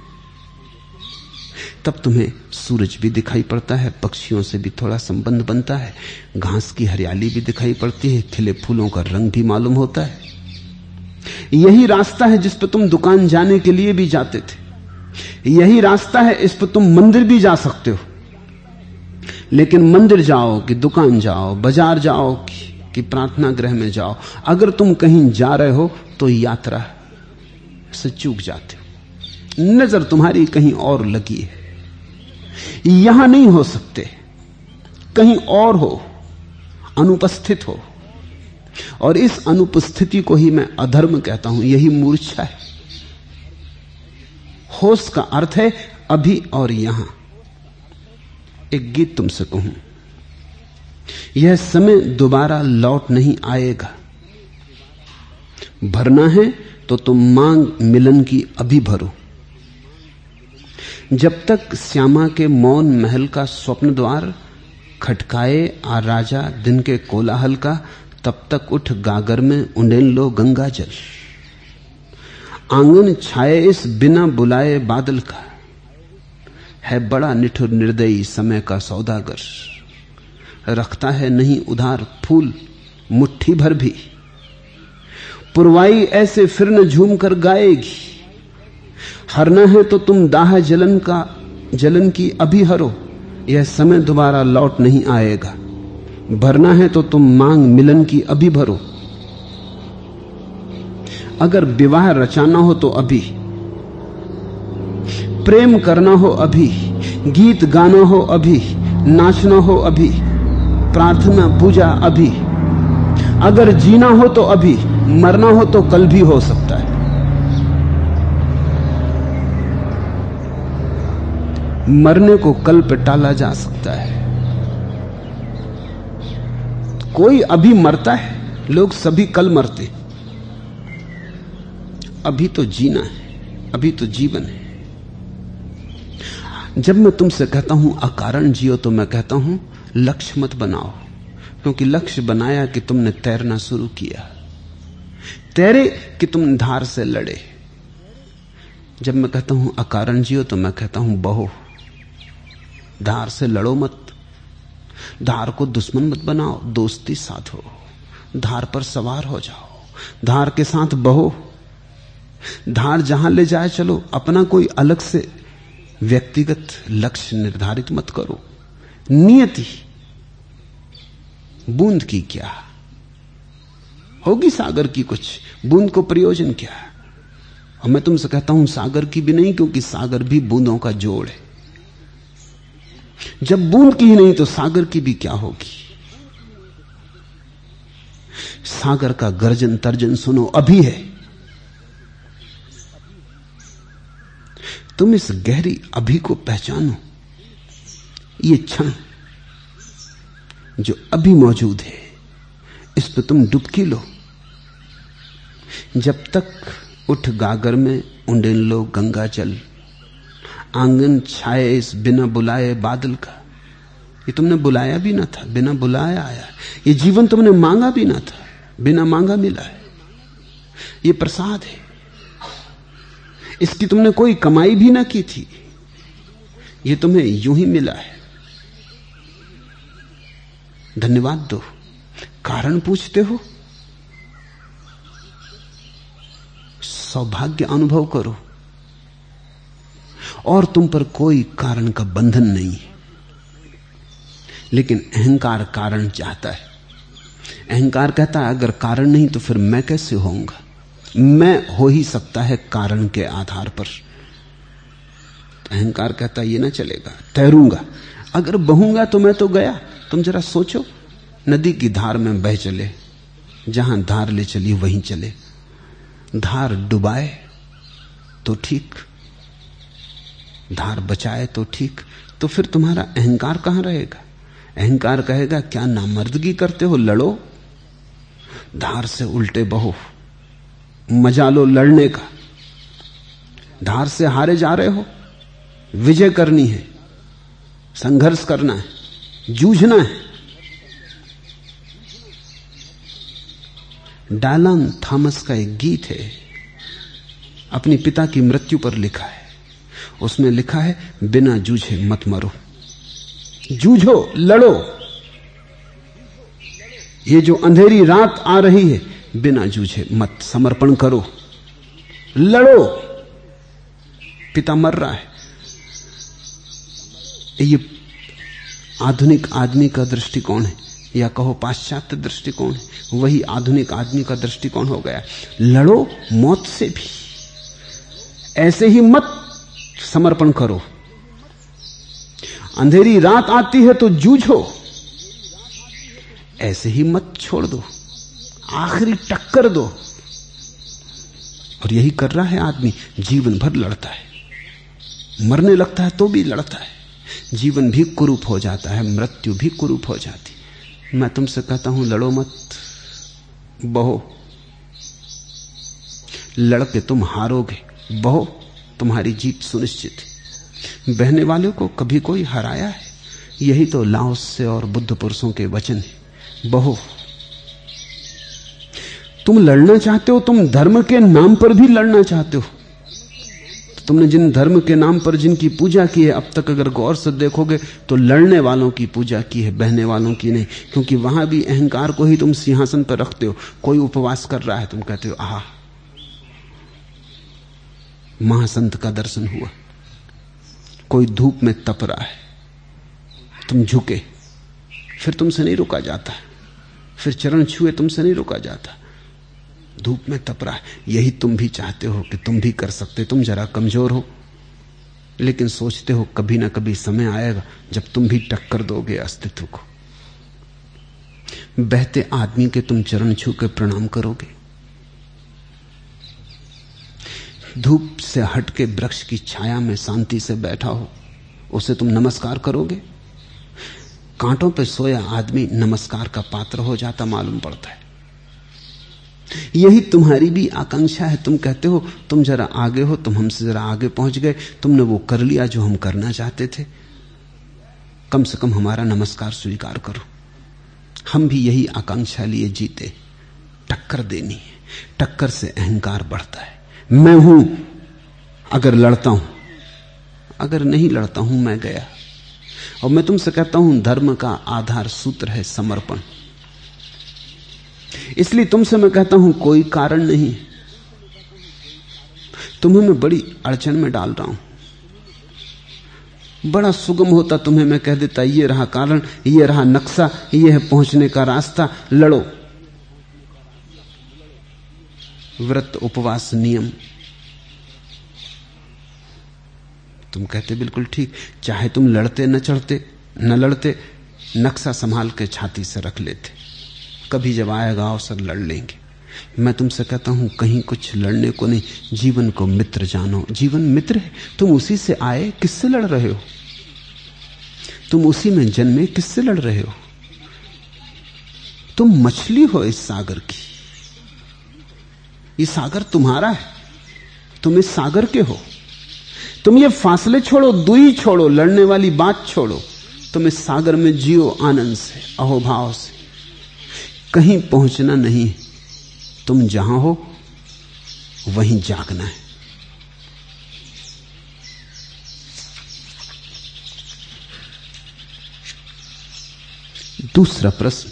तब तुम्हें सूरज भी दिखाई पड़ता है, पक्षियों से भी थोड़ा संबंध बनता है, घास की हरियाली भी दिखाई पड़ती है, खिले फूलों का रंग भी मालूम होता है। यही रास्ता है जिस पर तुम दुकान जाने के लिए भी जाते थे, यही रास्ता है इस पर तुम मंदिर भी जा सकते हो। लेकिन मंदिर जाओ कि दुकान जाओ, बाजार जाओ कि प्रार्थना गृह में जाओ, अगर तुम कहीं जा रहे हो तो यात्रा से चूक जाते हो, नजर तुम्हारी कहीं और लगी है, यहां नहीं हो सकते, कहीं और हो, अनुपस्थित हो। और इस अनुपस्थिति को ही मैं अधर्म कहता हूं, यही मूर्छा है। होश का अर्थ है अभी और यहां। एक गीत तुमसे कहूं, यह समय दोबारा लौट नहीं आएगा, भरना है तो तुम मांग मिलन की अभी भरो। जब तक श्यामा के मौन महल का स्वप्न द्वार खटकाए आ राजा दिन के कोलाहल का, तब तक उठ गागर में उंडेल लो गंगा जल। आंगन छाए इस बिना बुलाए बादल का, है बड़ा निठुर निर्दयी समय का सौदागर। रखता है नहीं उधार फूल मुट्ठी भर भी, पुरवाई ऐसे फिर न झूम कर गाएगी। हरना है तो तुम दाह जलन की अभी हरो, यह समय दोबारा लौट नहीं आएगा। भरना है तो तुम मांग मिलन की अभी भरो। अगर विवाह रचाना हो तो अभी, प्रेम करना हो अभी, गीत गाना हो अभी, नाचना हो अभी, प्रार्थना पूजा अभी। अगर जीना हो तो अभी, मरना हो तो कल भी हो सकता है। मरने को कल पे टाला जा सकता है। कोई अभी मरता है, लोग सभी कल मरते। अभी तो जीना है, अभी तो जीवन है। जब मैं तुमसे कहता हूं अकारण जियो, तो मैं कहता हूं लक्ष्य मत बनाओ, क्योंकि लक्ष्य बनाया कि तुमने तैरना शुरू किया, तैरे कि तुम धार से लड़े। जब मैं कहता हूं अकारण जियो, तो मैं कहता हूं बहो, धार से लड़ो मत, धार को दुश्मन मत बनाओ, दोस्ती साधो, धार पर सवार हो जाओ, धार के साथ बहो। धार जहां ले जाए चलो, अपना कोई अलग से व्यक्तिगत लक्ष्य निर्धारित मत करो। नियति बूंद की क्या होगी, सागर की कुछ, बूंद को प्रयोजन क्या। और मैं तुमसे कहता हूं सागर की भी नहीं, क्योंकि सागर भी बूंदों का जोड़ है। जब बूंद की ही नहीं तो सागर की भी क्या होगी। सागर का गर्जन तर्जन सुनो, अभी है। तुम इस गहरी अभी को पहचानो, ये क्षण जो अभी मौजूद है, इस पर तुम डुबकी लो। जब तक उठ गागर में उंडेल लो गंगा जल, आंगन छाए इस बिना बुलाए बादल का। ये तुमने बुलाया भी ना था, बिना बुलाया आया। ये जीवन तुमने मांगा भी ना था, बिना मांगा मिला है। ये प्रसाद है, इसकी तुमने कोई कमाई भी ना की थी, ये तुम्हें यूं ही मिला है। धन्यवाद दो। कारण पूछते हो, सौभाग्य अनुभव करो। और तुम पर कोई कारण का बंधन नहीं है, लेकिन अहंकार कारण चाहता है। अहंकार कहता है अगर कारण नहीं तो फिर मैं कैसे होऊंगा? मैं हो ही सकता है कारण के आधार पर। अहंकार कहता है ये ना चलेगा, तैरूंगा। अगर बहूंगा तो मैं तो गया। तुम जरा सोचो, नदी की धार में बह चले, जहां धार ले चली वहीं चले। धार डुबाए तो ठीक, धार बचाए तो ठीक, तो फिर तुम्हारा अहंकार कहां रहेगा? अहंकार कहेगा क्या नामर्दगी करते हो, लड़ो, धार से उल्टे बहो, मजा लो लड़ने का। धार से हारे जा रहे हो, विजय करनी है, संघर्ष करना है, जूझना है। डालन थॉमस का एक गीत है, अपनी पिता की मृत्यु पर लिखा है। उसमें लिखा है बिना जूझे मत मरो, जूझो, लड़ो। ये जो अंधेरी रात आ रही है, बिना जूझे मत, समर्पण करो, लड़ो। पिता मर रहा है। ये आधुनिक आदमी का दृष्टिकोण है, या कहो पाश्चात्य दृष्टिकोण है। वही आधुनिक आदमी का दृष्टिकोण हो गया। लड़ो मौत से भी, ऐसे ही मत समर्पण करो। अंधेरी रात आती है तो जूझो, ऐसे ही मत छोड़ दो, आखिरी टक्कर दो। और यही कर रहा है आदमी, जीवन भर लड़ता है, मरने लगता है तो भी लड़ता है। जीवन भी कुरूप हो जाता है, मृत्यु भी कुरूप हो जाती। मैं तुमसे कहता हूं लड़ो मत, बहो। लड़के तुम हारोगे, बहो, तुम्हारी जीत सुनिश्चित है। बहने वाले को कभी कोई हराया है? यही तो लाओस से और बुद्ध पुरुषों के वचन है। बहो, तुम लड़ना चाहते हो, तुम धर्म के नाम पर भी लड़ना चाहते हो। तुमने जिन धर्म के नाम पर जिनकी पूजा की है, अब तक अगर गौर से देखोगे तो लड़ने वालों की पूजा की है, बहने वालों की नहीं। क्योंकि वहां भी अहंकार को ही तुम सिंहासन पर रखते हो। कोई उपवास कर रहा है, तुम कहते हो आहा, महासंत का दर्शन हुआ। कोई धूप में तप रहा है, तुम झुके, फिर तुमसे नहीं रुका जाता, फिर चरण छुए तुमसे नहीं रुका जाता। धूप में तप रहा है। यही तुम भी चाहते हो कि तुम भी कर सकते। तुम जरा कमजोर हो, लेकिन सोचते हो कभी ना कभी समय आएगा जब तुम भी टक्कर दोगे अस्तित्व को। बहते आदमी के तुम चरण छू के प्रणाम करोगे? धूप से हट के वृक्ष की छाया में शांति से बैठा हो, उसे तुम नमस्कार करोगे? कांटों पे सोया आदमी नमस्कार का पात्र हो जाता मालूम पड़ता है। यही तुम्हारी भी आकांक्षा है। तुम कहते हो तुम जरा आगे हो, तुम हमसे जरा आगे पहुंच गए, तुमने वो कर लिया जो हम करना चाहते थे, कम से कम हमारा नमस्कार स्वीकार करो। हम भी यही आकांक्षा लिए जीते, टक्कर देनी है। टक्कर से अहंकार बढ़ता है। मैं हूं अगर लड़ता हूं, अगर नहीं लड़ता हूं मैं गया। और मैं तुमसे कहता हूं धर्म का आधार सूत्र है समर्पण। इसलिए तुमसे मैं कहता हूं कोई कारण नहीं। तुम्हें मैं बड़ी अड़चन में डाल रहा हूं। बड़ा सुगम होता तुम्हें मैं कह देता ये रहा कारण, ये रहा नक्शा, ये है पहुंचने का रास्ता, लड़ो। व्रत, उपवास, नियम। तुम कहते बिल्कुल ठीक, चाहे तुम लड़ते न चढ़ते न लड़ते, नक्शा संभाल के छाती से रख लेते, कभी जब आएगा अवसर लड़ लेंगे। मैं तुमसे कहता हूं कहीं कुछ लड़ने को नहीं, जीवन को मित्र जानो। जीवन मित्र है, तुम उसी से आए, किससे लड़ रहे हो? तुम उसी में जन्मे, किससे लड़ रहे हो? तुम मछली हो इस सागर की, ये सागर तुम्हारा है, तुम इस सागर के हो। तुम ये फासले छोड़ो, दूरी छोड़ो, लड़ने वाली बात छोड़ो, तुम इस सागर में जियो आनंद से, अहोभाव से। कहीं पहुंचना नहीं, तुम जहां हो वहीं जागना है। दूसरा प्रश्न,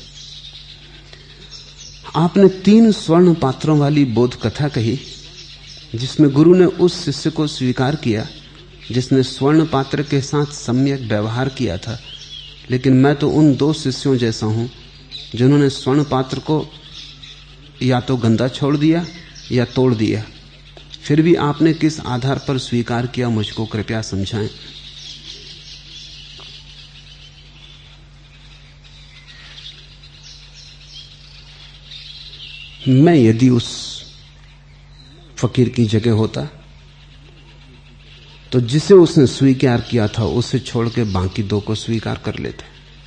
आपने 3 स्वर्ण पात्रों वाली बोध कथा कही, जिसमें गुरु ने उस शिष्य को स्वीकार किया जिसने स्वर्ण पात्र के साथ सम्यक व्यवहार किया था। लेकिन मैं तो उन 2 शिष्यों जैसा हूं जिन्होंने स्वर्ण पात्र को या तो गंदा छोड़ दिया या तोड़ दिया, फिर भी आपने किस आधार पर स्वीकार किया, मुझको कृपया समझाएं। मैं यदि उस फकीर की जगह होता तो जिसे उसने स्वीकार किया था उसे छोड़ के बाकी दो को स्वीकार कर लेते,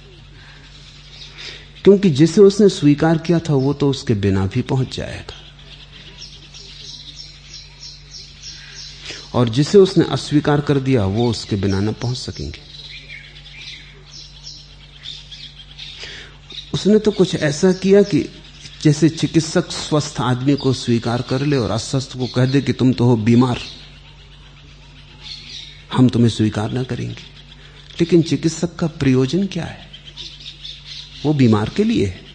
क्योंकि जिसे उसने स्वीकार किया था वो तो उसके बिना भी पहुंच जाएगा, और जिसे उसने अस्वीकार कर दिया वो उसके बिना न पहुंच सकेंगे। उसने तो कुछ ऐसा किया कि जैसे चिकित्सक स्वस्थ आदमी को स्वीकार कर ले और अस्वस्थ को कह दे कि तुम तो हो बीमार, हम तुम्हें स्वीकार ना करेंगे। लेकिन चिकित्सक का प्रयोजन क्या है? वो बीमार के लिए है।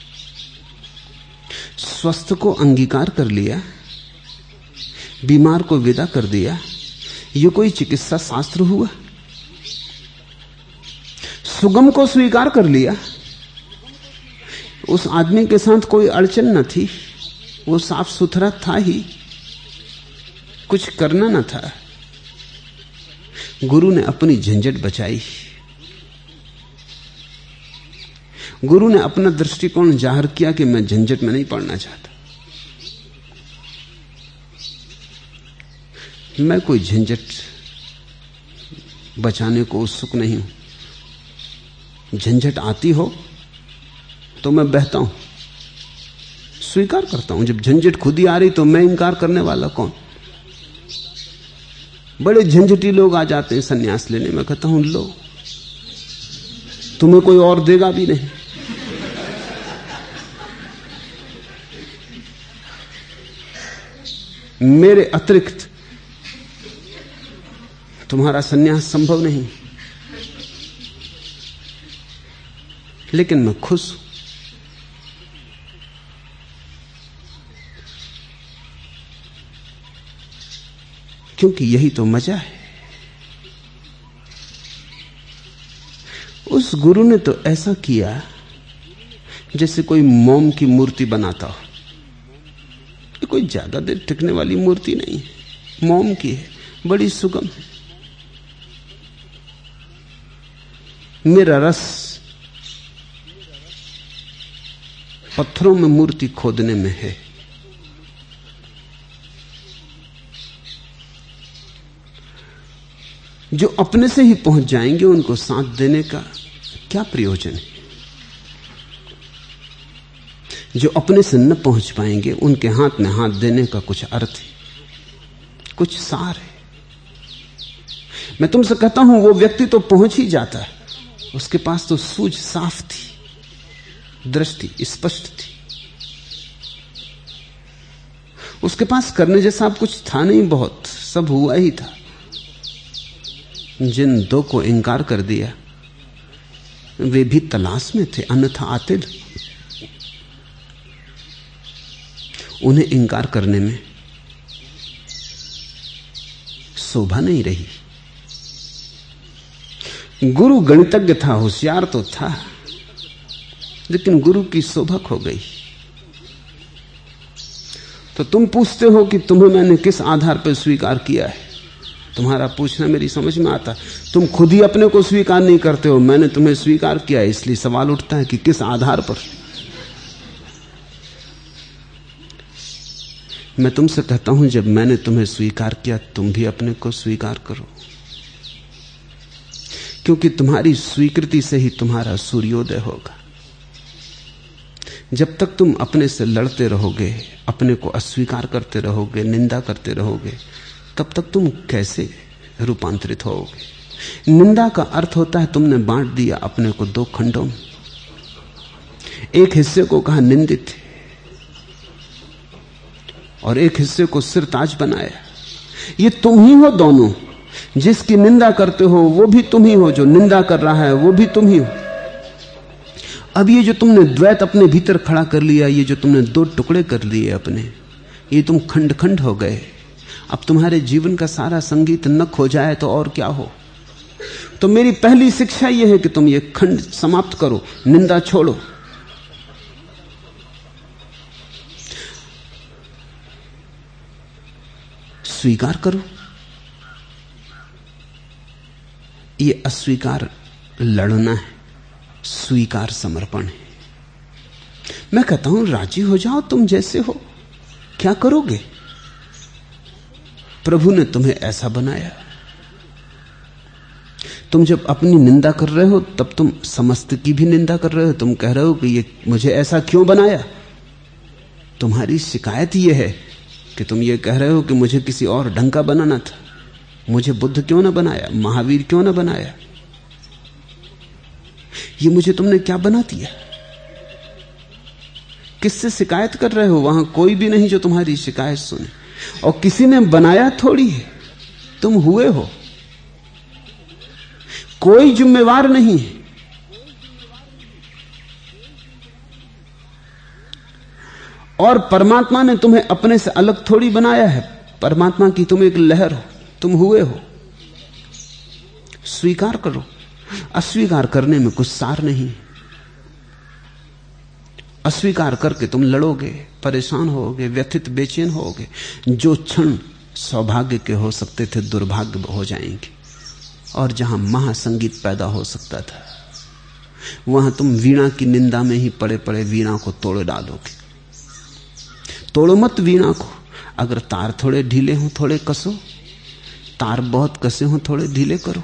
स्वस्थ को अंगीकार कर लिया, बीमार को विदा कर दिया, ये कोई चिकित्सा शास्त्र हुआ? सुगम को स्वीकार कर लिया, उस आदमी के साथ कोई अड़चन न थी, वो साफ सुथरा था ही, कुछ करना न था। गुरु ने अपनी झंझट बचाई, गुरु ने अपना दृष्टिकोण जाहिर किया कि मैं झंझट में नहीं पड़ना चाहता, मैं कोई झंझट बचाने को उत्सुक नहीं हूं। झंझट आती हो तो मैं बहता हूं, स्वीकार करता हूं। जब झंझट खुद ही आ रही तो मैं इनकार करने वाला कौन? बड़े झंझटी लोग आ जाते हैं सन्यास लेने, मैं कहता हूं लो, तुम्हें कोई और देगा भी नहीं। मेरे अतिरिक्त तुम्हारा सन्यास संभव नहीं। लेकिन मैं खुश हूं, क्योंकि यही तो मजा है। उस गुरु ने तो ऐसा किया जैसे कोई मोम की मूर्ति बनाता हो। ये कोई ज्यादा देर टिकने वाली मूर्ति नहीं है, मोम की है, बड़ी सुगम है। मेरा रस पत्थरों में मूर्ति खोदने में है। जो अपने से ही पहुंच जाएंगे उनको साथ देने का क्या प्रयोजन है? जो अपने से न पहुंच पाएंगे उनके हाथ में हाथ देने का कुछ अर्थ है, कुछ सार है। मैं तुमसे कहता हूं वो व्यक्ति तो पहुंच ही जाता है, उसके पास तो सूझ साफ थी, दृष्टि स्पष्ट थी, उसके पास करने जैसा कुछ था नहीं, बहुत सब हुआ ही था। जिन दो को इंकार कर दिया वे भी तलाश में थे, अन्यथा आते थे। उन्हें इंकार करने में शोभा नहीं रही। गुरु गणितज्ञ था, होशियार तो था, लेकिन गुरु की शोभा खो गई। तो तुम पूछते हो कि तुम्हें मैंने किस आधार पर स्वीकार किया है। तुम्हारा पूछना मेरी समझ में आता। तुम खुद ही अपने को स्वीकार नहीं करते हो, मैंने तुम्हें स्वीकार किया, इसलिए सवाल उठता है कि किस आधार पर। मैं तुमसे कहता हूं जब मैंने तुम्हें स्वीकार किया तुम भी अपने को स्वीकार करो, क्योंकि तुम्हारी स्वीकृति से ही तुम्हारा सूर्योदय होगा। जब तक तुम अपने से लड़ते रहोगे, अपने को अस्वीकार करते रहोगे, निंदा करते रहोगे, तब तक तुम कैसे रूपांतरित होगे? निंदा का अर्थ होता है तुमने बांट दिया अपने को दो खंडों में। एक हिस्से को कहा निंदित और एक हिस्से को सिरताज बनाया। ये तुम ही हो दोनों। जिसकी निंदा करते हो वो भी तुम ही हो, जो निंदा कर रहा है वो भी तुम ही हो। अब ये जो तुमने द्वैत अपने भीतर खड़ा कर लिया, ये जो तुमने दो टुकड़े कर लिए अपने, ये तुम खंड खंड हो गए। अब तुम्हारे जीवन का सारा संगीत न खो जाए तो और क्या हो। तो मेरी पहली शिक्षा यह है कि तुम ये खंड समाप्त करो, निंदा छोड़ो। स्वीकार करो। ये अस्वीकार लड़ना है, स्वीकार समर्पण है। मैं कहता हूं राजी हो जाओ, तुम जैसे हो, क्या करोगे? प्रभु ने तुम्हें ऐसा बनाया। तुम जब अपनी निंदा कर रहे हो तब तुम समस्त की भी निंदा कर रहे हो। तुम कह रहे हो कि ये मुझे ऐसा क्यों बनाया। तुम्हारी शिकायत यह है कि तुम ये कह रहे हो कि मुझे किसी और ढंग का बनाना था। मुझे बुद्ध क्यों ना बनाया, महावीर क्यों ना बनाया, ये मुझे तुमने क्या बना दिया। किससे शिकायत कर रहे हो? वहां कोई भी नहीं जो तुम्हारी शिकायत सुने, और किसी ने बनाया थोड़ी है, तुम हुए हो। कोई जिम्मेवार नहीं है। और परमात्मा ने तुम्हें अपने से अलग थोड़ी बनाया है। परमात्मा की तुम एक लहर हो, तुम हुए हो। स्वीकार करो। अस्वीकार करने में कुछ सार नहीं। अस्वीकार करके तुम लड़ोगे, परेशान होगे, व्यथित बेचैन होगे। जो क्षण सौभाग्य के हो सकते थे दुर्भाग्य हो जाएंगे। और जहां महासंगीत पैदा हो सकता था वहां तुम वीणा की निंदा में ही पड़े पड़े वीणा को तोड़ डालोगे। तोड़ो मत वीणा को। अगर तार थोड़े ढीले हों थोड़े कसो, तार बहुत कसे हों थोड़े ढीले करो।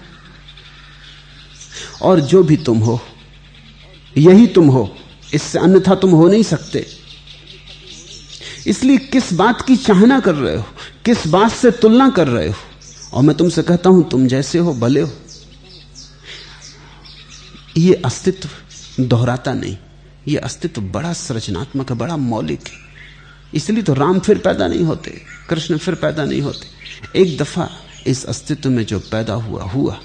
और जो भी तुम हो यही तुम हो, इससे अन्यथा तुम हो नहीं सकते। इसलिए किस बात की चाहना कर रहे हो, किस बात से तुलना कर रहे हो? और मैं तुमसे कहता हूं तुम जैसे हो भले हो। ये अस्तित्व दोहराता नहीं। ये अस्तित्व बड़ा सृजनात्मक है, बड़ा मौलिक है। इसलिए तो राम फिर पैदा नहीं होते, कृष्ण फिर पैदा नहीं होते। एक दफा इस अस्तित्व में जो पैदा हुआ हुआ।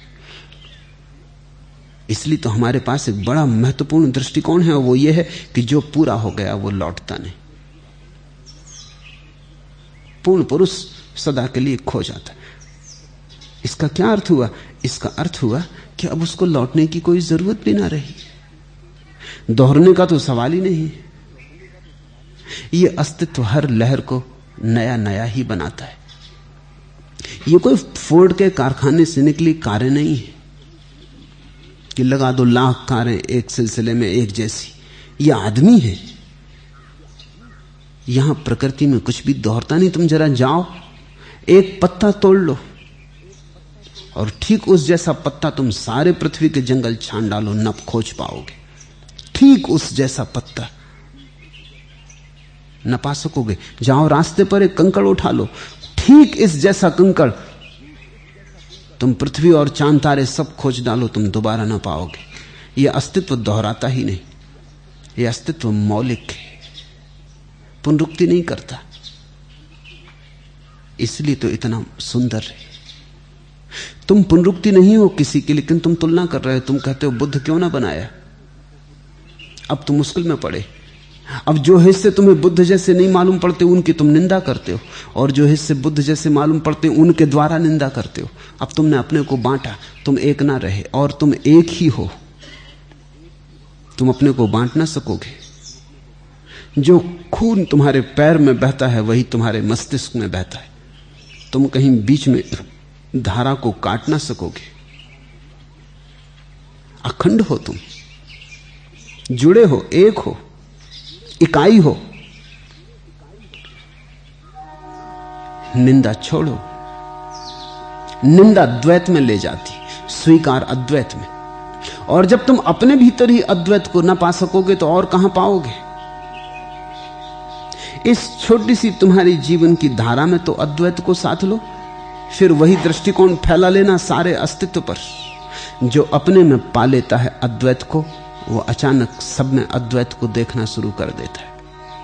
इसलिए तो हमारे पास एक बड़ा महत्वपूर्ण दृष्टिकोण है, और वो ये है कि जो पूरा हो गया वो लौटता नहीं। पूर्ण पुरुष सदा के लिए खो जाता है। इसका क्या अर्थ हुआ? इसका अर्थ हुआ कि अब उसको लौटने की कोई जरूरत भी ना रही। दोहरने का तो सवाल ही नहीं। यह अस्तित्व हर लहर को नया नया ही बनाता है। यह कोई फोर्ड के कारखाने से निकली कारें नहीं है कि लगा दो लाख कारें एक सिलसिले में एक जैसी। यह आदमी है। यहां प्रकृति में कुछ भी दोहरता नहीं। तुम जरा जाओ, एक पत्ता तोड़ लो, और ठीक उस जैसा पत्ता तुम सारे पृथ्वी के जंगल छान डालो, न खोज पाओगे। ठीक उस जैसा पत्ता न पा सकोगे। जाओ रास्ते पर एक कंकड़ उठा लो, ठीक इस जैसा कंकड़ तुम पृथ्वी और चांद तारे सब खोज डालो, तुम दोबारा ना पाओगे। यह अस्तित्व दोहराता ही नहीं। यह अस्तित्व मौलिक है, पुनरुक्ति नहीं करता। इसलिए तो इतना सुंदर है। तुम पुनरुक्ति नहीं हो किसी की, लेकिन तुम तुलना कर रहे हो। तुम कहते हो बुद्ध क्यों ना बनाया। अब तुम मुश्किल में पड़े। अब जो हिस्से तुम्हें बुद्ध जैसे नहीं मालूम पड़ते उनकी तुम निंदा करते हो, और जो हिस्से बुद्ध जैसे मालूम पड़ते उनके द्वारा निंदा करते हो। अब तुमने अपने को बांटा, तुम एक ना रहे, और तुम एक ही हो। तुम अपने को बांट ना सकोगे। जो खून तुम्हारे पैर में बहता है वही तुम्हारे मस्तिष्क में बहता है। तुम कहीं बीच में धारा को काट ना सकोगे। अखंड हो, तुम जुड़े हो, एक हो, इकाई हो। निंदा छोड़ो। निंदा द्वैत में ले जाती, स्वीकार अद्वैत में। और जब तुम अपने भीतर ही अद्वैत को ना पा सकोगे तो और कहां पाओगे? इस छोटी सी तुम्हारी जीवन की धारा में तो अद्वैत को साथ लो, फिर वही दृष्टिकोण फैला लेना सारे अस्तित्व पर। जो अपने में पा लेता है अद्वैत को, वो अचानक सब में अद्वैत को देखना शुरू कर देता है।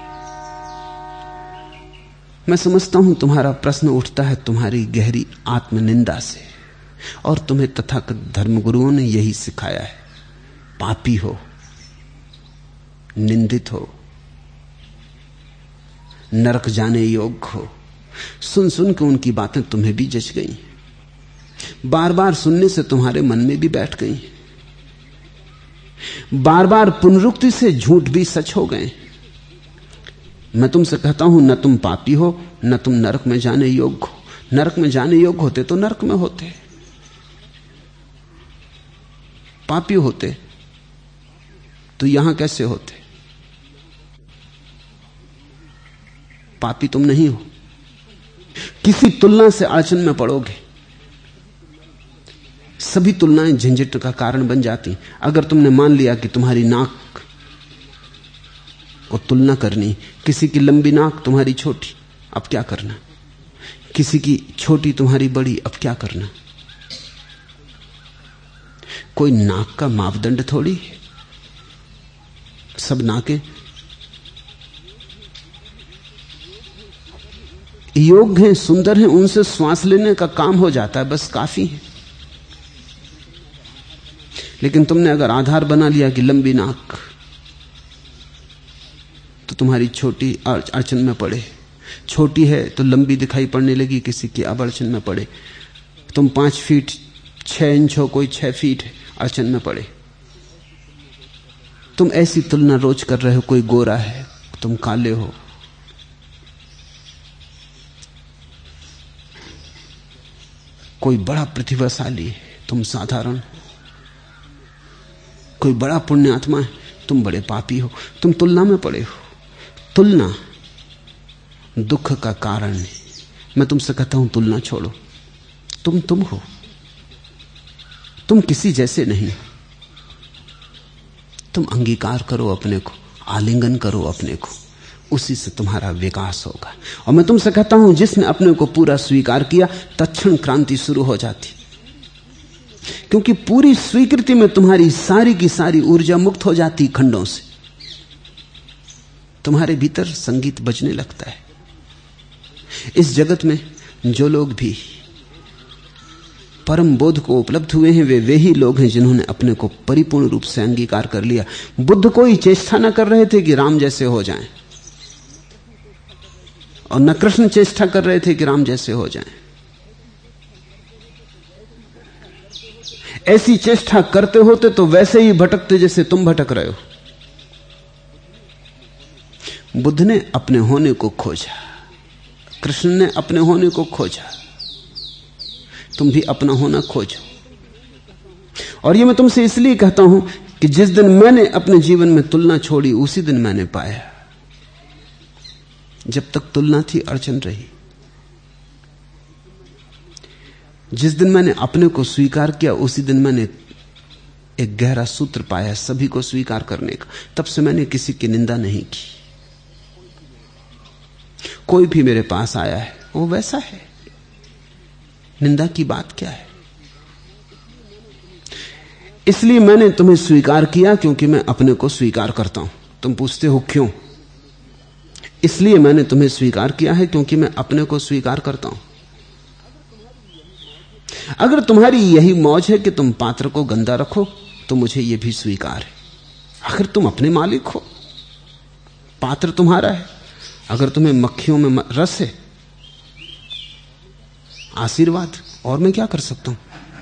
मैं समझता हूं तुम्हारा प्रश्न उठता है तुम्हारी गहरी आत्मनिंदा से, और तुम्हें तथाकथित धर्मगुरुओं ने यही सिखाया है। पापी हो, निंदित हो, नरक जाने योग्य हो। सुन सुन के उनकी बातें तुम्हें भी जच गई, बार बार सुनने से तुम्हारे मन में भी बैठ गई, बार बार पुनरुक्ति से झूठ भी सच हो गए। मैं तुमसे कहता हूं, न तुम पापी हो, न तुम नरक में जाने योग्य हो। नरक में जाने योग्य होते तो नरक में होते, पापी होते तो यहां कैसे होते? पापी तुम नहीं हो। किसी तुलना से अड़चन में पड़ोगे। सभी तुलनाएं झंझट का कारण बन जाती। अगर तुमने मान लिया कि तुम्हारी नाक को तुलना करनी, किसी की लंबी नाक तुम्हारी छोटी, अब क्या करना? किसी की छोटी तुम्हारी बड़ी, अब क्या करना? कोई नाक का मापदंड थोड़ी है। सब नाकें योग्य हैं, सुंदर हैं, उनसे श्वास लेने का काम हो जाता है, बस काफी है। लेकिन तुमने अगर आधार बना लिया कि लंबी नाक, तो तुम्हारी छोटी अड़चन में पड़े। छोटी है तो लंबी दिखाई पड़ने लगी किसी की, अब अड़चन में पड़े। तुम 5 फीट 6 इंच हो, कोई 6 फीट है, अड़चन में पड़े। तुम ऐसी तुलना रोज कर रहे हो, कोई गोरा है, तुम काले हो, कोई बड़ा प्रतिभाशाली है, तुम साधारण, कोई बड़ा पुण्यात्मा है, तुम बड़े पापी हो। तुम तुलना में पड़े हो। तुलना दुख का कारण है। मैं तुमसे कहता हूं तुलना छोड़ो। तुम हो, तुम किसी जैसे नहीं। तुम अंगीकार करो अपने को, आलिंगन करो अपने को, उसी से तुम्हारा विकास होगा। और मैं तुमसे कहता हूं जिसने अपने को पूरा स्वीकार किया, तत्क्षण क्रांति शुरू हो जाती। क्योंकि पूरी स्वीकृति में तुम्हारी सारी की सारी ऊर्जा मुक्त हो जाती खंडों से। तुम्हारे भीतर संगीत बजने लगता है। इस जगत में जो लोग भी परम बोध को उपलब्ध हुए हैं, वे ही लोग हैं जिन्होंने अपने को परिपूर्ण रूप से अंगीकार कर लिया। बुद्ध कोई चेष्टा न कर रहे थे कि राम जैसे हो जाएं, और न कृष्ण चेष्टा कर रहे थे कि राम जैसे हो जाएं। ऐसी चेष्टा करते होते तो वैसे ही भटकते जैसे तुम भटक रहे हो। बुद्ध ने अपने होने को खोजा, कृष्ण ने अपने होने को खोजा, तुम भी अपना होना खोजो। और ये मैं तुमसे इसलिए कहता हूं कि जिस दिन मैंने अपने जीवन में तुलना छोड़ी, उसी दिन मैंने पाया। जब तक तुलना थी, अड़चन रही। जिस दिन मैंने अपने को स्वीकार किया, उसी दिन मैंने एक गहरा सूत्र पाया सभी को स्वीकार करने का। तब से मैंने किसी की निंदा नहीं की। कोई भी मेरे पास आया है, वो वैसा है, निंदा की बात क्या है? इसलिए मैंने तुम्हें स्वीकार किया क्योंकि मैं अपने को स्वीकार करता हूं। तुम पूछते हो क्यों? इसलिए मैंने तुम्हें स्वीकार किया है क्योंकि मैं अपने को स्वीकार करता हूं। अगर तुम्हारी यही मौज है कि तुम पात्र को गंदा रखो, तो मुझे यह भी स्वीकार है। अगर तुम अपने मालिक हो, पात्र तुम्हारा है, अगर तुम्हें मक्खियों में रस है, आशीर्वाद, और मैं क्या कर सकता हूं?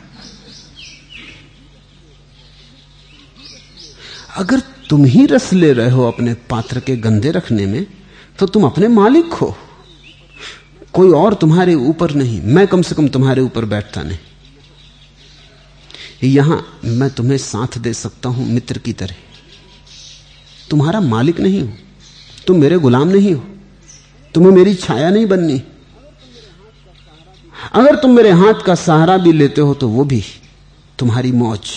अगर तुम ही रस ले रहे हो अपने पात्र के गंदे रखने में, तो तुम अपने मालिक हो, कोई और तुम्हारे ऊपर नहीं। मैं कम से कम तुम्हारे ऊपर बैठता नहीं। यहां मैं तुम्हें साथ दे सकता हूं मित्र की तरह, तुम्हारा मालिक नहीं हो, तुम मेरे गुलाम नहीं हो, तुम्हें मेरी छाया नहीं बननी। अगर तुम मेरे हाथ का सहारा भी लेते हो तो वो भी तुम्हारी मौज।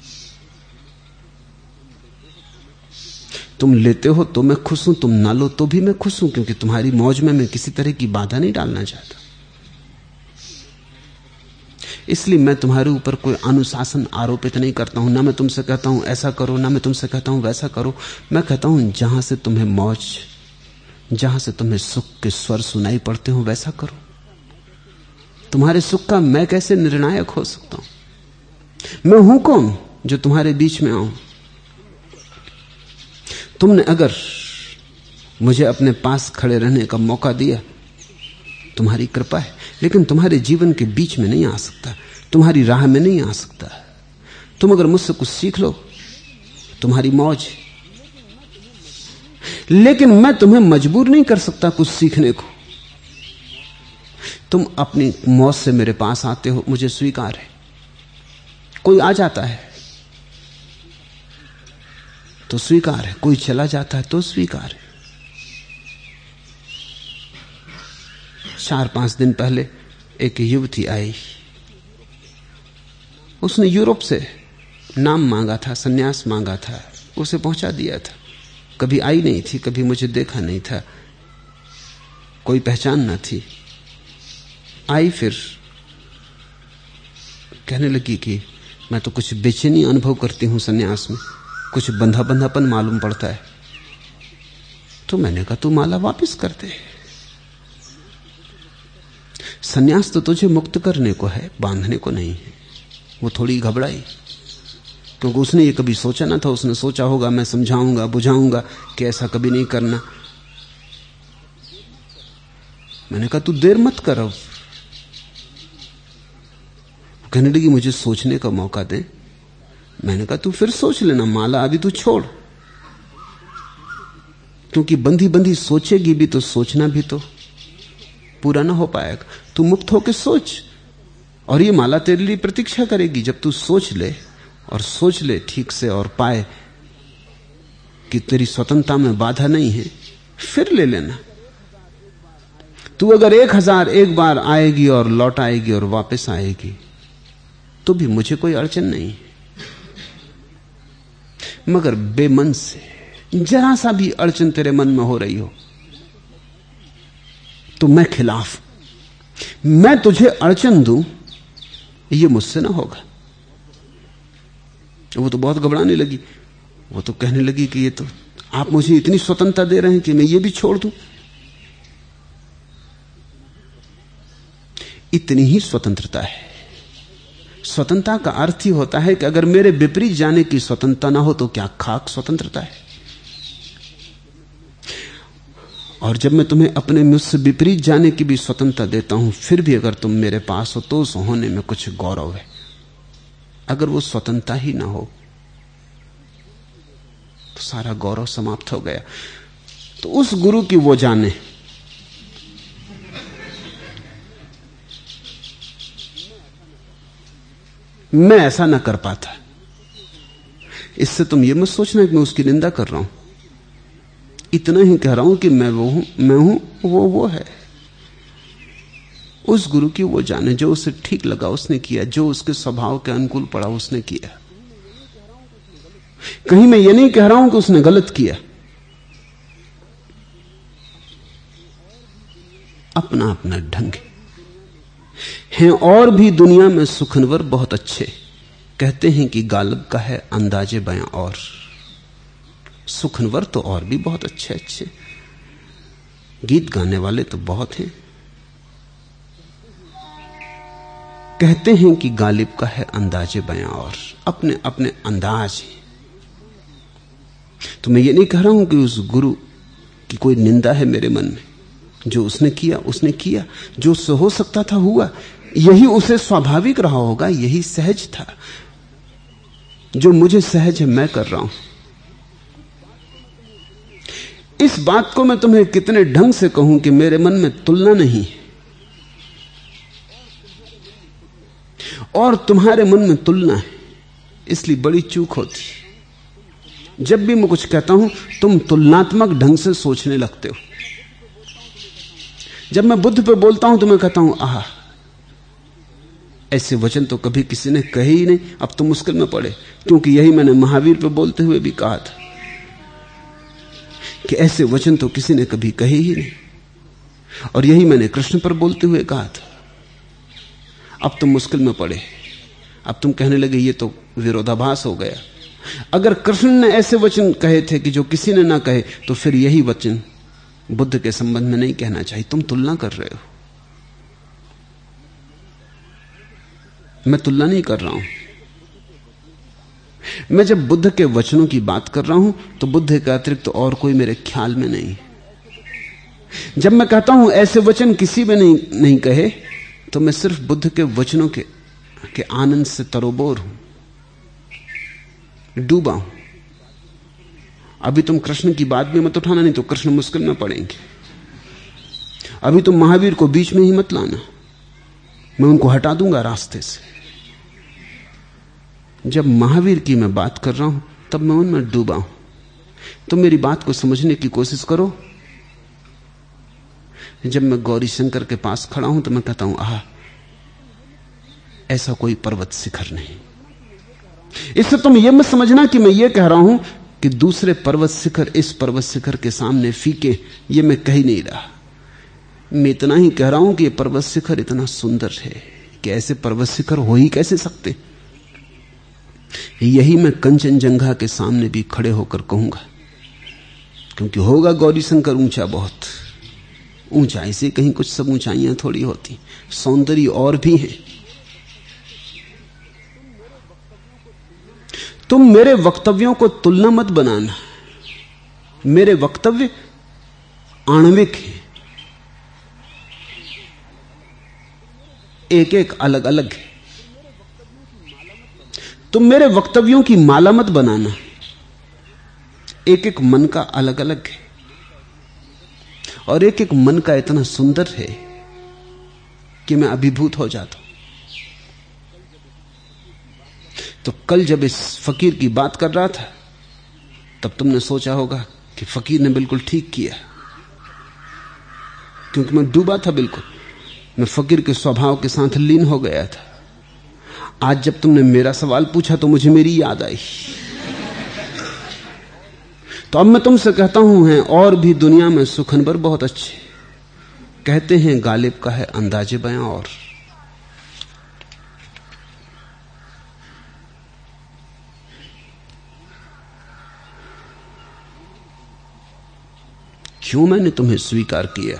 तुम लेते हो तो मैं खुश हूं, तुम ना लो तो भी मैं खुश हूं, क्योंकि तुम्हारी मौज में मैं किसी तरह की बाधा नहीं डालना चाहता। इसलिए मैं तुम्हारे ऊपर कोई अनुशासन आरोपित नहीं करता हूं। ना मैं तुमसे कहता हूं ऐसा करो, ना मैं तुमसे कहता हूं वैसा करो। मैं कहता हूं जहां से तुम्हें मौज, जहां से तुम्हें सुख के स्वर सुनाई पड़ते हो, वैसा करो। तुम्हारे सुख का मैं कैसे निर्णायक हो सकता हूं? मैं हूं कौन जो तुम्हारे बीच में आऊं? तुमने अगर मुझे अपने पास खड़े रहने का मौका दिया, तुम्हारी कृपा है, लेकिन तुम्हारे जीवन के बीच में नहीं आ सकता, तुम्हारी राह में नहीं आ सकता। तुम अगर मुझसे कुछ सीख लो, तुम्हारी मौज, लेकिन मैं तुम्हें मजबूर नहीं कर सकता कुछ सीखने को। तुम अपनी मौत से मेरे पास आते हो, मुझे स्वीकार है। कोई आ जाता है तो स्वीकार है, कोई चला जाता है तो स्वीकार है। 4-5 दिन पहले एक युवती आई, उसने यूरोप से नाम मांगा था, सन्यास मांगा था, उसे पहुंचा दिया था। कभी आई नहीं थी, कभी मुझे देखा नहीं था, कोई पहचान न थी। आई, फिर कहने लगी कि मैं तो कुछ बेचैनी अनुभव करती हूं सन्यास में, कुछ बंधा बंधापन मालूम पड़ता है। तो मैंने कहा तू माला वापस कर दे, सन्यास तो तुझे मुक्त करने को है, बांधने को नहीं है। वो थोड़ी घबराई, क्योंकि उसने ये कभी सोचा ना था। उसने सोचा होगा मैं समझाऊंगा बुझाऊंगा कि ऐसा कभी नहीं करना। मैंने कहा तू देर मत कर, अब कहने लगी मुझे सोचने का मौका दे। मैंने कहा तू फिर सोच लेना, माला अभी तू छोड़, क्योंकि बंधी बंधी सोचेगी भी तो सोचना भी तो पूरा ना हो पाएगा। तू मुक्त होकर सोच, और ये माला तेरे लिए प्रतीक्षा करेगी। जब तू सोच ले, और सोच ले ठीक से, और पाए कि तेरी स्वतंत्रता में बाधा नहीं है, फिर ले लेना। तू अगर 1001 बार आएगी और लौट आएगी और वापस आएगी तो भी मुझे कोई अड़चन नहीं, मगर बेमन से जरा सा भी अड़चन तेरे मन में हो रही हो तो मैं खिलाफ, मैं तुझे अड़चन दूं, ये मुझसे ना होगा। वो तो बहुत घबराने लगी, वो तो कहने लगी कि ये तो आप मुझे इतनी स्वतंत्रता दे रहे हैं कि मैं ये भी छोड़ दूं। इतनी ही स्वतंत्रता है। स्वतंत्रता का अर्थ ही होता है कि अगर मेरे विपरीत जाने की स्वतंत्रता ना हो तो क्या खाक स्वतंत्रता है। और जब मैं तुम्हें अपने मुझसे विपरीत जाने की भी स्वतंत्रता देता हूं, फिर भी अगर तुम मेरे पास हो तो उस होने में कुछ गौरव है। अगर वो स्वतंत्रता ही ना हो तो सारा गौरव समाप्त हो गया। तो उस गुरु की वो जाने, मैं ऐसा ना कर पाता। इससे तुम ये मत सोचना कि मैं उसकी निंदा कर रहा हूं, इतना ही कह रहा हूं कि मैं वो हूं, मैं हूं, वो है। उस गुरु की वो जाने, जो उसे ठीक लगा उसने किया, जो उसके स्वभाव के अनुकूल पड़ा उसने किया। कहीं मैं ये नहीं कह रहा हूं कि उसने गलत किया, अपना अपना ढंग है। और भी दुनिया में सुखनवर बहुत अच्छे, कहते हैं कि गालिब का है अंदाजे बयां, और सुखनवर तो और भी बहुत अच्छे अच्छे, गीत गाने वाले तो बहुत हैं। कहते हैं कि गालिब का है अंदाजे बयां, और अपने अपने अंदाज हैं। तो मैं ये नहीं कह रहा हूं कि उस गुरु की कोई निंदा है मेरे मन में। जो उसने किया उसने किया, जो उससे हो सकता था हुआ, यही उसे स्वाभाविक रहा होगा, यही सहज था। जो मुझे सहज है मैं कर रहा हूं। इस बात को मैं तुम्हें कितने ढंग से कहूं कि मेरे मन में तुलना नहीं है, और तुम्हारे मन में तुलना है, इसलिए बड़ी चूक होती। जब भी मैं कुछ कहता हूं तुम तुलनात्मक ढंग से सोचने लगते हो। जब मैं बुद्ध पे बोलता हूं तो मैं कहता हूं आह, ऐसे वचन तो कभी किसी ने कहे ही नहीं, अब तो मुश्किल में पड़े, क्योंकि यही मैंने महावीर पे बोलते हुए भी कहा था कि ऐसे वचन तो किसी ने कभी कहे ही नहीं, और यही मैंने कृष्ण पर बोलते हुए कहा था। अब तुम मुश्किल में पड़े, अब तुम कहने लगे ये तो विरोधाभास हो गया। अगर कृष्ण ने ऐसे वचन कहे थे कि जो किसी ने ना कहे, तो फिर यही वचन बुद्ध के संबंध में नहीं कहना चाहिए। तुम तुलना कर रहे हो, मैं तुलना नहीं कर रहा हूं। मैं जब बुद्ध के वचनों की बात कर रहा हूं तो बुद्ध के अतिरिक्त तो और कोई मेरे ख्याल में नहीं। जब मैं कहता हूं ऐसे वचन किसी में नहीं कहे, तो मैं सिर्फ बुद्ध के वचनों के आनंद से तरोबोर हूं, डूबा हूं। अभी तुम कृष्ण की बात भी मत उठाना, नहीं तो कृष्ण मुश्किल में पड़ेंगे। अभी तुम महावीर को बीच में ही मत लाना, मैं उनको हटा दूंगा रास्ते से। जब महावीर की मैं बात कर रहा हूं तब मैं उनमें डूबा हूं। तुम मेरी बात को समझने की कोशिश करो। जब मैं गौरी शंकर के पास खड़ा हूं तो मैं कहता हूं आह, ऐसा कोई पर्वत शिखर नहीं। इससे तुम यह मत समझना कि मैं यह कह रहा हूं कि दूसरे पर्वत शिखर इस पर्वत शिखर के सामने फीके, ये मैं कह ही नहीं रहा। मैं इतना ही कह रहा हूं कि यह पर्वत शिखर इतना सुंदर है कि ऐसे पर्वत शिखर हो ही कैसे सकते। यही मैं कंचनजंगा के सामने भी खड़े होकर कहूंगा, क्योंकि होगा गौरी शंकर ऊंचा बहुत। ऊंचाई से कहीं कुछ सब ऊंचाइयां थोड़ी होती, सौंदर्य और भी है। तुम मेरे वक्तव्यों को तुलना मत बनाना। मेरे वक्तव्य आणविक हैं, एक एक अलग अलग है। तुम मेरे वक्तव्यों की माला मत बनाना, एक एक मन का अलग अलग है, और एक एक मन का इतना सुंदर है कि मैं अभिभूत हो जाता हूं। तो कल जब इस फकीर की बात कर रहा था तब तुमने सोचा होगा कि फकीर ने बिल्कुल ठीक किया, क्योंकि मैं डूबा था बिल्कुल। मैं फकीर के स्वभाव के साथ लीन हो गया था। आज जब तुमने मेरा सवाल पूछा तो मुझे मेरी याद आई। तो अब मैं तुमसे कहता हूं, हैं और भी दुनिया में सुखनबर बहुत अच्छे। कहते हैं गालिब का है अंदाजे बयां और। क्यों मैंने तुम्हें स्वीकार किया?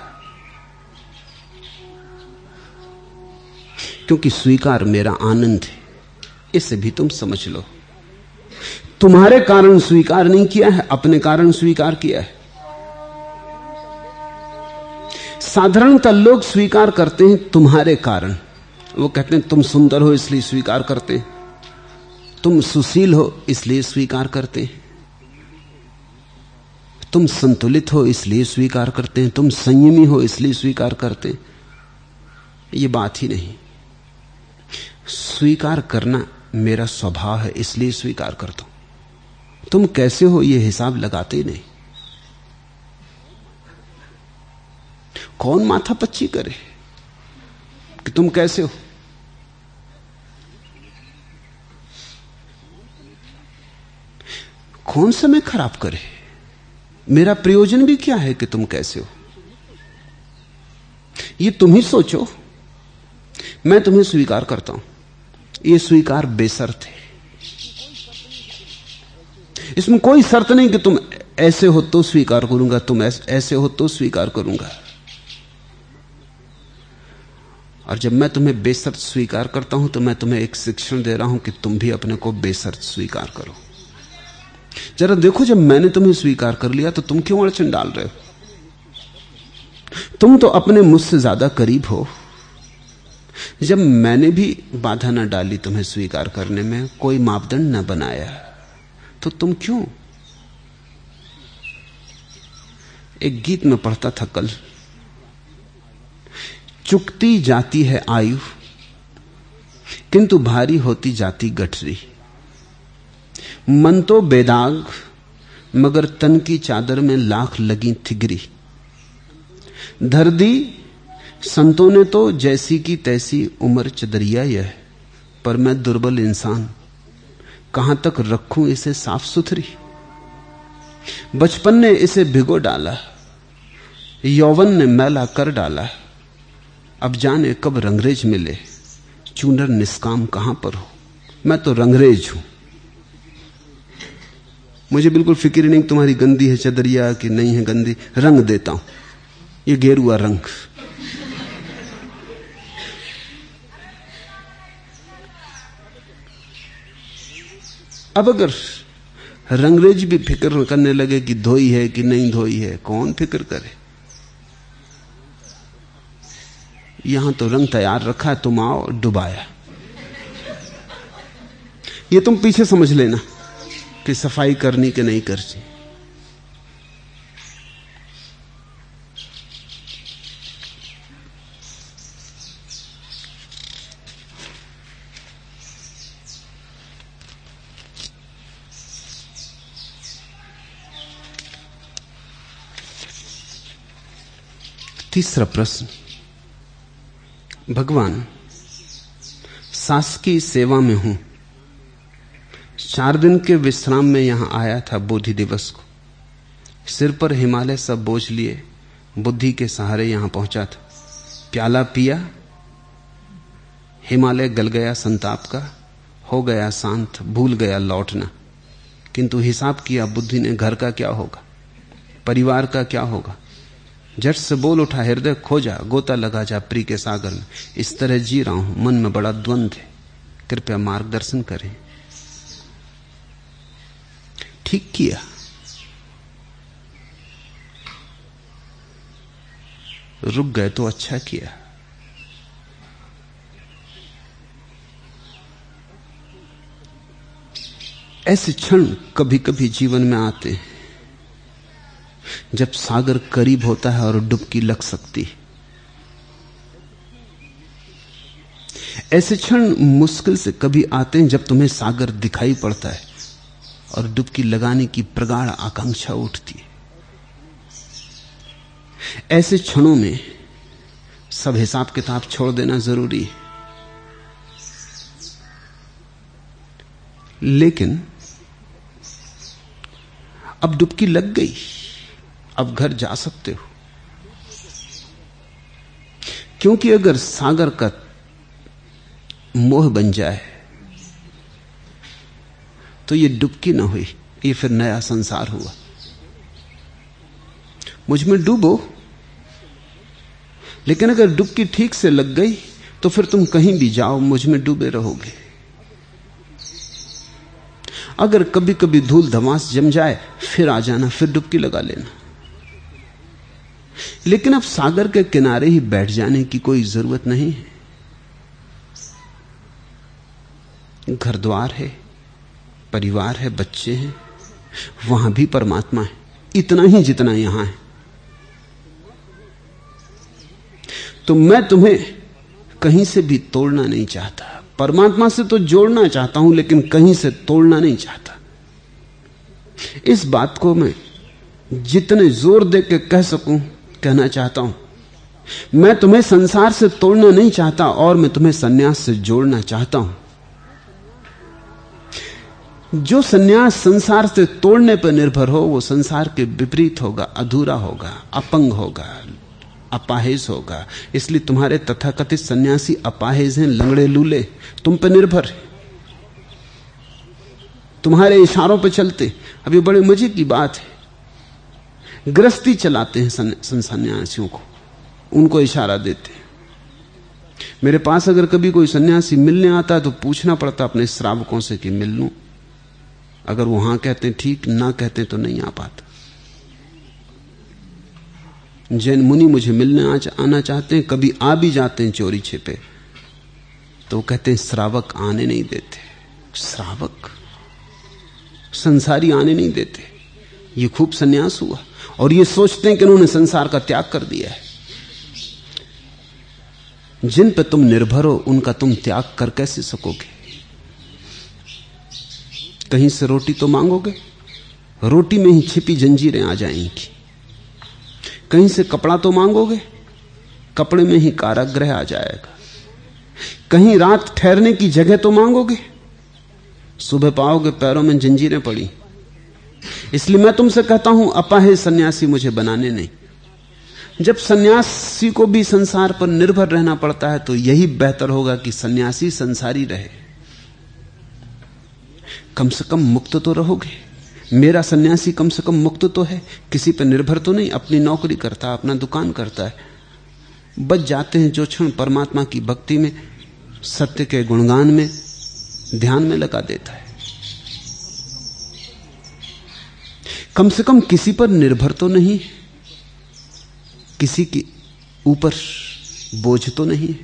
क्योंकि स्वीकार मेरा आनंद है, इसे भी तुम समझ लो। तुम्हारे कारण स्वीकार नहीं किया है, अपने कारण स्वीकार किया है। साधारणतः लोग स्वीकार करते हैं तुम्हारे कारण। वो कहते हैं तुम सुंदर हो इसलिए स्वीकार करते हैं, तुम सुशील हो इसलिए स्वीकार करते हैं, तुम संतुलित हो इसलिए स्वीकार करते हैं, तुम संयमी हो इसलिए स्वीकार करते हैं। ये बात ही नहीं। स्वीकार करना मेरा स्वभाव है, इसलिए स्वीकार करता हूं। तुम कैसे हो यह हिसाब लगाते ही नहीं। कौन माथा पच्ची करे कि तुम कैसे हो? कौन समय खराब करे? मेरा प्रयोजन भी क्या है कि तुम कैसे हो? ये तुम ही सोचो। मैं तुम्हें स्वीकार करता हूं, ये स्वीकार बेशर्त है। इसमें कोई शर्त नहीं कि तुम ऐसे हो तो स्वीकार करूंगा, तुम ऐसे हो तो स्वीकार करूंगा। और जब मैं तुम्हें बेशर्त स्वीकार करता हूं तो मैं तुम्हें एक शिक्षण दे रहा हूं कि तुम भी अपने को बेशर्त स्वीकार करो। जरा देखो, जब मैंने तुम्हें स्वीकार कर लिया तो तुम क्यों अड़चन डाल रहे हो? तुम तो अपने मुझसे ज्यादा करीब हो। जब मैंने भी बाधा न डाली तुम्हें स्वीकार करने में, कोई मापदंड न बनाया, तो तुम क्यों? एक गीत में पढ़ता था कल, चुकती जाती है आयु किंतु भारी होती जाती गठरी। मन तो बेदाग मगर तन की चादर में लाख लगी थिगरी। धर दी संतों ने तो जैसी की तैसी उम्र चदरिया यह, पर मैं दुर्बल इंसान कहां तक रखूं इसे साफ सुथरी। बचपन ने इसे भिगो डाला, यौवन ने मैला कर डाला। अब जाने कब रंगरेज मिले, चूनर निष्काम कहां पर हो। मैं तो रंगरेज हूं, मुझे बिल्कुल फिक्र नहीं तुम्हारी गंदी है चदरिया कि नहीं है गंदी। रंग देता हूं, ये गेरुआ रंग। अब अगर रंगरेज भी फिक्र करने लगे कि धोई है कि नहीं धोई है, कौन फिक्र करे? यहां तो रंग तैयार रखा है, तुम आओ डुबाया। ये तुम पीछे समझ लेना कि सफाई करनी कि नहीं करनी। तीसरा प्रश्न, भगवान, शासकीय सेवा में हूं। 4 दिन के विश्राम में यहां आया था बोधि दिवस को। सिर पर हिमालय सब बोझ लिए बुद्धि के सहारे यहां पहुंचा था। प्याला पिया, हिमालय गल गया संताप का, हो गया शांत, भूल गया लौटना। किंतु हिसाब किया बुद्धि ने, घर का क्या होगा, परिवार का क्या होगा। झट से बोल उठा, हृदय खो जा, गोता लगा जा प्री के सागर में। इस तरह जी रहा हूं, मन में बड़ा द्वंद्व है, कृपया मार्गदर्शन करें। ठीक किया। रुक गए तो अच्छा किया। ऐसे क्षण कभी कभी जीवन में आते हैं जब सागर करीब होता है और डुबकी लग सकती है। ऐसे क्षण मुश्किल से कभी आते हैं जब तुम्हें सागर दिखाई पड़ता है और डुबकी लगाने की प्रगाढ़ आकांक्षा उठती है। ऐसे क्षणों में सब हिसाब किताब छोड़ देना जरूरी है। लेकिन अब डुबकी लग गई, अब घर जा सकते हो। क्योंकि अगर सागर का मोह बन जाए तो ये डुबकी ना हुई, ये फिर नया संसार हुआ। मुझ में डूबो, लेकिन अगर डुबकी ठीक से लग गई तो फिर तुम कहीं भी जाओ मुझ में डूबे रहोगे। अगर कभी कभी धूल धमास जम जाए फिर आ जाना, फिर डुबकी लगा लेना। लेकिन अब सागर के किनारे ही बैठ जाने की कोई जरूरत नहीं है। घर द्वार है, परिवार है, बच्चे हैं, वहां भी परमात्मा है, इतना ही जितना यहां है। तो मैं तुम्हें कहीं से भी तोड़ना नहीं चाहता। परमात्मा से तो जोड़ना चाहता हूं, लेकिन कहीं से तोड़ना नहीं चाहता। इस बात को मैं जितने जोर दे के कह सकूं कहना चाहता हूं। मैं तुम्हें संसार से तोड़ना नहीं चाहता और मैं तुम्हें सन्यास से जोड़ना चाहता हूं। जो सन्यास संसार से तोड़ने पर निर्भर हो वो संसार के विपरीत होगा, अधूरा होगा, अपंग होगा, अपाहिज होगा। इसलिए तुम्हारे तथाकथित सन्यासी अपाहिज हैं, लंगड़े लूले, तुम पर निर्भर है, तुम्हारे इशारों पर चलते। अभी बड़े मजे की बात है, गृहस्थी चलाते हैं सन्यासियों को, उनको इशारा देते हैं। मेरे पास अगर कभी कोई सन्यासी मिलने आता है तो पूछना पड़ता अपने श्रावकों से कि मिल लूं। अगर वो हां कहते हैं ठीक, ना कहते हैं तो नहीं आ पाता। जैन मुनि मुझे मिलने आना चाहते हैं, कभी आ भी जाते हैं चोरी छिपे, तो कहते हैं श्रावक आने नहीं देते। श्रावक, संसारी आने नहीं देते। ये खूब सन्यास हुआ और ये सोचते हैं कि उन्होंने संसार का त्याग कर दिया है। जिन पे तुम निर्भर हो उनका तुम त्याग कर कैसे सकोगे? कहीं से रोटी तो मांगोगे, रोटी में ही छिपी जंजीरें आ जाएंगी। कहीं से कपड़ा तो मांगोगे, कपड़े में ही कारागृह आ जाएगा। कहीं रात ठहरने की जगह तो मांगोगे, सुबह पाओगे पैरों में जंजीरें पड़ी। इसलिए मैं तुमसे कहता हूं अपाहिज सन्यासी मुझे बनाने नहीं। जब सन्यासी को भी संसार पर निर्भर रहना पड़ता है तो यही बेहतर होगा कि सन्यासी संसारी रहे। कम से कम मुक्त तो रहोगे। मेरा सन्यासी कम से कम मुक्त तो है, किसी पर निर्भर तो नहीं, अपनी नौकरी करता है, अपना दुकान करता है। बच जाते हैं जो क्षण परमात्मा की भक्ति में, सत्य के गुणगान में, ध्यान में लगा देता है। कम से कम किसी पर निर्भर तो नहीं, किसी के ऊपर बोझ तो नहीं,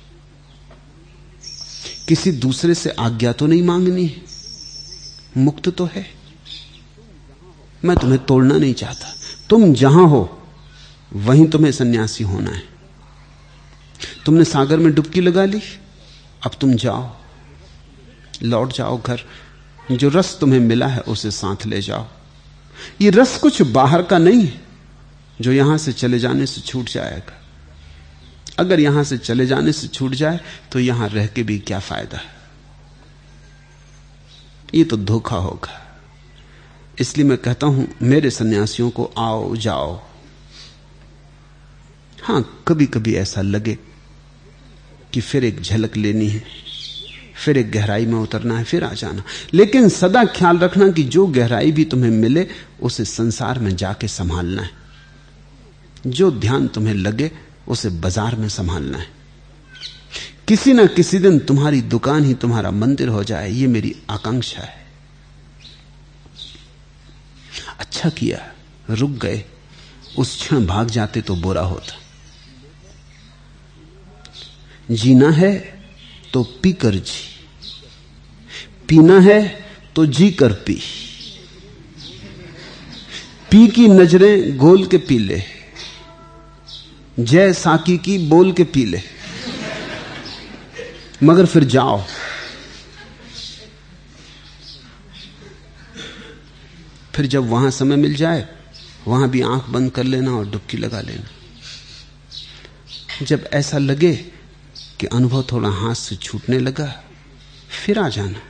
किसी दूसरे से आज्ञा तो नहीं मांगनी, मुक्त तो है। मैं तुम्हें तोड़ना नहीं चाहता। तुम जहां हो वहीं तुम्हें सन्यासी होना है। तुमने सागर में डुबकी लगा ली, अब तुम जाओ, लौट जाओ घर। जो रस तुम्हें मिला है उसे साथ ले जाओ। ये रस कुछ बाहर का नहीं है, जो यहां से चले जाने से छूट जाएगा। अगर यहां से चले जाने से छूट जाए तो यहां रह के भी क्या फायदा है? ये तो धोखा होगा। इसलिए मैं कहता हूं मेरे सन्यासियों को, आओ जाओ। हां, कभी कभी ऐसा लगे कि फिर एक झलक लेनी है, फिर एक गहराई में उतरना है, फिर आ जाना। लेकिन सदा ख्याल रखना कि जो गहराई भी तुम्हें मिले उसे संसार में जाके संभालना है। जो ध्यान तुम्हें लगे उसे बाजार में संभालना है। किसी ना किसी दिन तुम्हारी दुकान ही तुम्हारा मंदिर हो जाए, ये मेरी आकांक्षा है। अच्छा किया रुक गए, उस क्षण भाग जाते तो बुरा होता। जीना है तो पी कर जी, पीना है तो जी कर पी। पी की नजरें गोल के पी ले, जय साकी की बोल के पी ले, मगर फिर जाओ। फिर जब वहां समय मिल जाए वहां भी आंख बंद कर लेना और डुबकी लगा लेना। जब ऐसा लगे कि अनुभव थोड़ा हाथ से छूटने लगा, फिर आ जाना,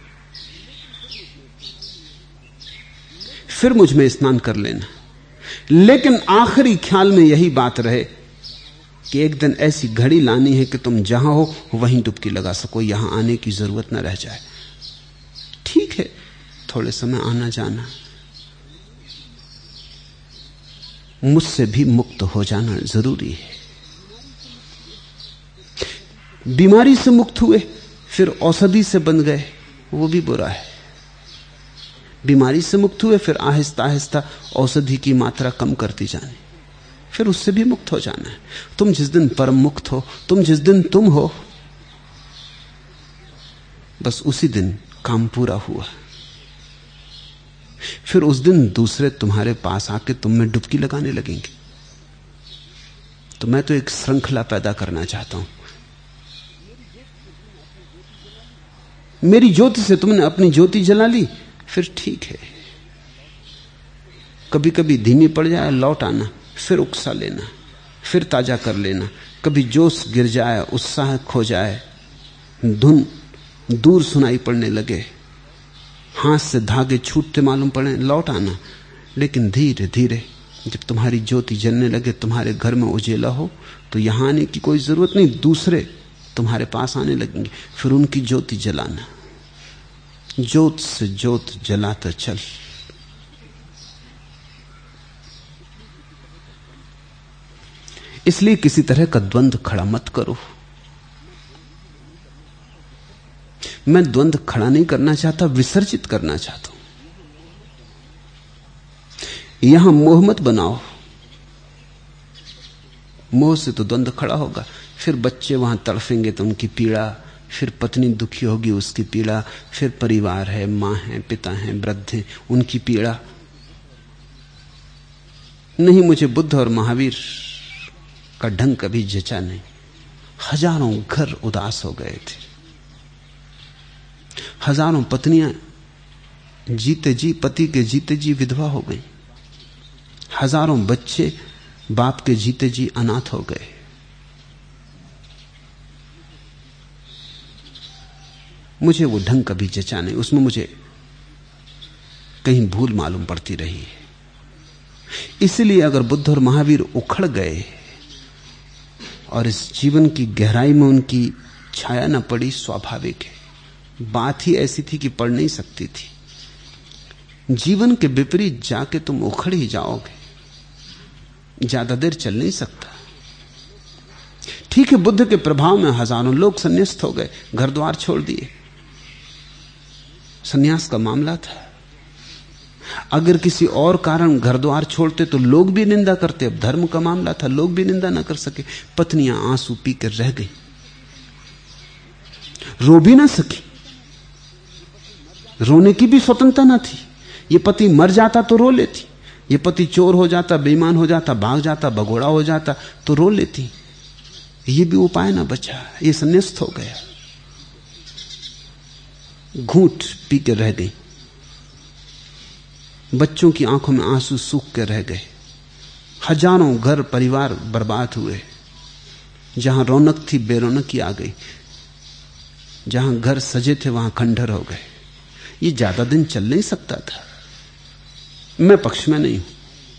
फिर मुझ में स्नान कर लेना। लेकिन आखिरी ख्याल में यही बात रहे कि एक दिन ऐसी घड़ी लानी है कि तुम जहां हो वहीं डुबकी लगा सको, यहां आने की जरूरत न रह जाए। ठीक है, थोड़े समय आना जाना, मुझसे भी मुक्त हो जाना जरूरी है। बीमारी से मुक्त हुए फिर औषधि से बन गए, वो भी बुरा है। बीमारी से मुक्त हुए फिर आहिस्ता आहिस्ता औषधि की मात्रा कम करती जानी, फिर उससे भी मुक्त हो जाना है। तुम जिस दिन परम मुक्त हो, तुम जिस दिन तुम हो, बस उसी दिन काम पूरा हुआ। फिर उस दिन दूसरे तुम्हारे पास आके तुम में डुबकी लगाने लगेंगे। तो मैं तो एक श्रृंखला पैदा करना चाहता हूं। मेरी ज्योति से तुमने अपनी ज्योति जला ली, फिर ठीक है। कभी कभी धीमी पड़ जाए, लौट आना, फिर उकसा लेना, फिर ताजा कर लेना। कभी जोश गिर जाए, उत्साह खो जाए, धुन दूर सुनाई पड़ने लगे, हाथ से धागे छूटते मालूम पड़े, लौट आना। लेकिन धीरे धीरे जब तुम्हारी ज्योति जलने लगे, तुम्हारे घर में उजेला हो, तो यहां आने की कोई जरूरत नहीं, दूसरे तुम्हारे पास आने लगेंगे, फिर उनकी ज्योति जलाना। ज्योत से ज्योत जलाता चल। इसलिए किसी तरह का द्वंद्व खड़ा मत करो। मैं द्वंद्व खड़ा नहीं करना चाहता, विसर्जित करना चाहता हूं। यहां मोह मत बनाओ, मोह से तो द्वंद्व खड़ा होगा। फिर बच्चे वहां तड़फेंगे तो उनकी पीड़ा, फिर पत्नी दुखी होगी उसकी पीड़ा, फिर परिवार है, मां है, पिता है, वृद्ध हैं, उनकी पीड़ा। नहीं, मुझे बुद्ध और महावीर का ढंग कभी जचा नहीं। हजारों घर उदास हो गए थे, हजारों पत्नियां जीते जी, पति के जीते जी विधवा हो गई, हजारों बच्चे बाप के जीते जी अनाथ हो गए। मुझे वो ढंग कभी जचा नहीं, उसमें मुझे कहीं भूल मालूम पड़ती रही है। इसलिए अगर बुद्ध और महावीर उखड़ गए और इस जीवन की गहराई में उनकी छाया न पड़ी, स्वाभाविक है। बात ही ऐसी थी कि पड़ नहीं सकती थी। जीवन के विपरीत जाके तुम उखड़ ही जाओगे, ज्यादा देर चल नहीं सकता। ठीक है, बुद्ध के प्रभाव में हजारों लोग संन्यास्त हो गए, घर द्वार छोड़ दिए, संन्यास का मामला था। अगर किसी और कारण घर द्वार छोड़ते तो लोग भी निंदा करते। अब धर्म का मामला था, लोग भी निंदा ना कर सके। पत्नियां आंसू पी कर रह गई, रो भी ना सकी, रोने की भी स्वतंत्रता ना थी। ये पति मर जाता तो रो लेती, ये पति चोर हो जाता, बेईमान हो जाता, भाग जाता, भगोड़ा हो जाता तो रो लेती। ये भी उपाय ना बचा, ये संन्यास्त हो गया, घूंट पी के रह गई। बच्चों की आंखों में आंसू सूख के रह गए, हजारों घर परिवार बर्बाद हुए। जहां रौनक थी बेरौनकी आ गई, जहां घर सजे थे वहां खंडहर हो गए। ये ज्यादा दिन चल नहीं सकता था। मैं पक्ष में नहीं हूं,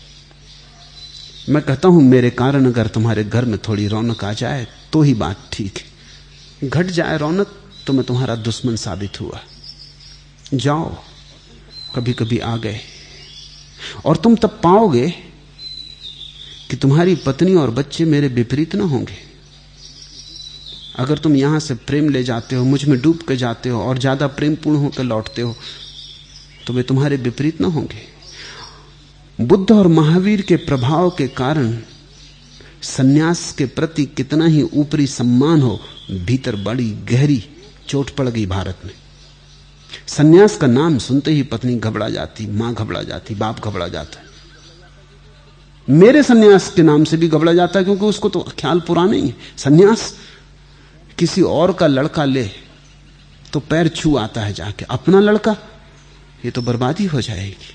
मैं कहता हूं मेरे कारण अगर तुम्हारे घर में थोड़ी रौनक आ जाए तो ही बात ठीक है। घट जाए रौनक तो मैं तुम्हारा दुश्मन साबित हुआ। जाओ, कभी कभी आ गए, और तुम तब पाओगे कि तुम्हारी पत्नी और बच्चे मेरे विपरीत ना होंगे। अगर तुम यहां से प्रेम ले जाते हो, मुझ में डूब के जाते हो और ज्यादा प्रेमपूर्ण होकर लौटते हो, तो वे तुम्हारे विपरीत ना होंगे। बुद्ध और महावीर के प्रभाव के कारण सन्यास के प्रति कितना ही ऊपरी सम्मान हो, भीतर बड़ी गहरी चोट पड़ गई भारत में। सन्यास का नाम सुनते ही पत्नी घबरा जाती, मां घबरा जाती, बाप घबरा जाता है। मेरे सन्यास के नाम से भी घबरा जाता है, क्योंकि उसको तो ख्याल पुराना ही है। सन्यास किसी और का लड़का ले तो पैर छू आता है जाके, अपना लड़का, ये तो बर्बादी हो जाएगी।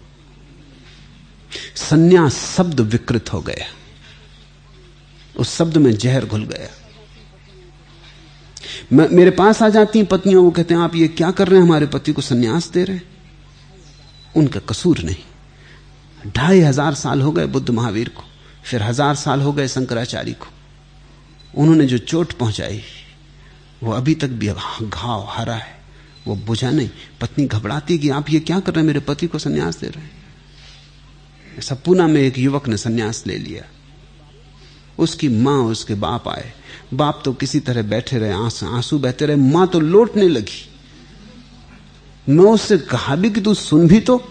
सन्यास शब्द विकृत हो गया, उस शब्द में जहर घुल गया। मेरे पास आ जाती हैं पत्नियां, वो कहते हैं आप ये क्या कर रहे हैं, हमारे पति को सन्यास दे रहे हैं। उनका कसूर नहीं। 2500 साल हो गए बुद्ध महावीर को, फिर 1000 साल हो गए शंकराचार्य को। उन्होंने जो चोट पहुंचाई वो अभी तक भी घाव हरा है, वो बुझा नहीं। पत्नी घबराती कि आप ये क्या कर रहे हैं, मेरे पति को सन्यास दे रहे हैं। ऐसा पूना में एक युवक ने सन्यास ले लिया। उसकी मां उसके बाप आए, बाप तो किसी तरह बैठे रहे, आंसू बहते रहे, मां तो लौटने लगी। मैं उससे कहा भी कि तू सुन भी तो,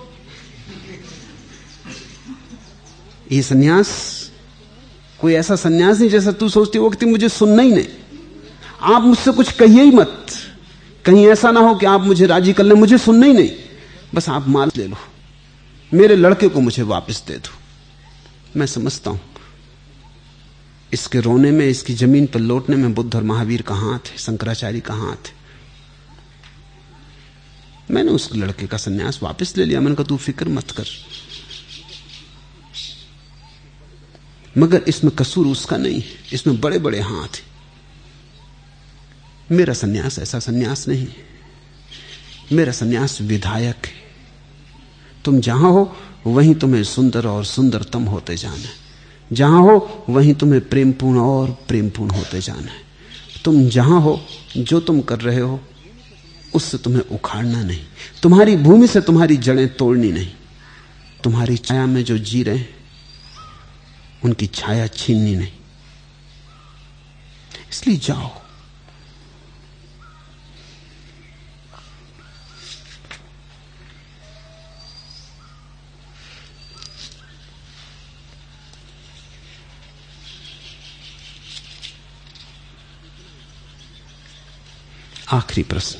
ये सन्यास कोई ऐसा सन्यास नहीं जैसा तू सोचती हो कि मुझे सुनना ही नहीं, आप मुझसे कुछ कहिए ही मत, कहीं ऐसा ना हो कि आप मुझे राजी कर लें, मुझे सुनना ही नहीं, बस आप माल ले लो, मेरे लड़के को मुझे वापस दे दो। मैं समझता हूं इसके रोने में, इसकी जमीन पर लौटने में बुद्ध और महावीर का हाथ है, शंकराचार्य का हाथ है। मैंने उस लड़के का सन्यास वापस ले लिया। मैंने कहा तू फिक्र मत कर, मगर इसमें कसूर उसका नहीं है, इसमें बड़े बड़े हाथ हैं। मेरा सन्यास ऐसा सन्यास नहीं है, मेरा सन्यास विधायक है। तुम जहां हो वहीं तुम्हें सुंदर और सुंदरतम होते जाना है, जहां हो वहीं तुम्हें प्रेमपूर्ण और प्रेमपूर्ण होते जाना है। तुम जहां हो, जो तुम कर रहे हो उससे तुम्हें उखाड़ना नहीं, तुम्हारी भूमि से तुम्हारी जड़ें तोड़नी नहीं, तुम्हारी छाया में जो जी रहे हैं उनकी छाया छीननी नहीं। इसलिए जाओ। आखिरी प्रश्न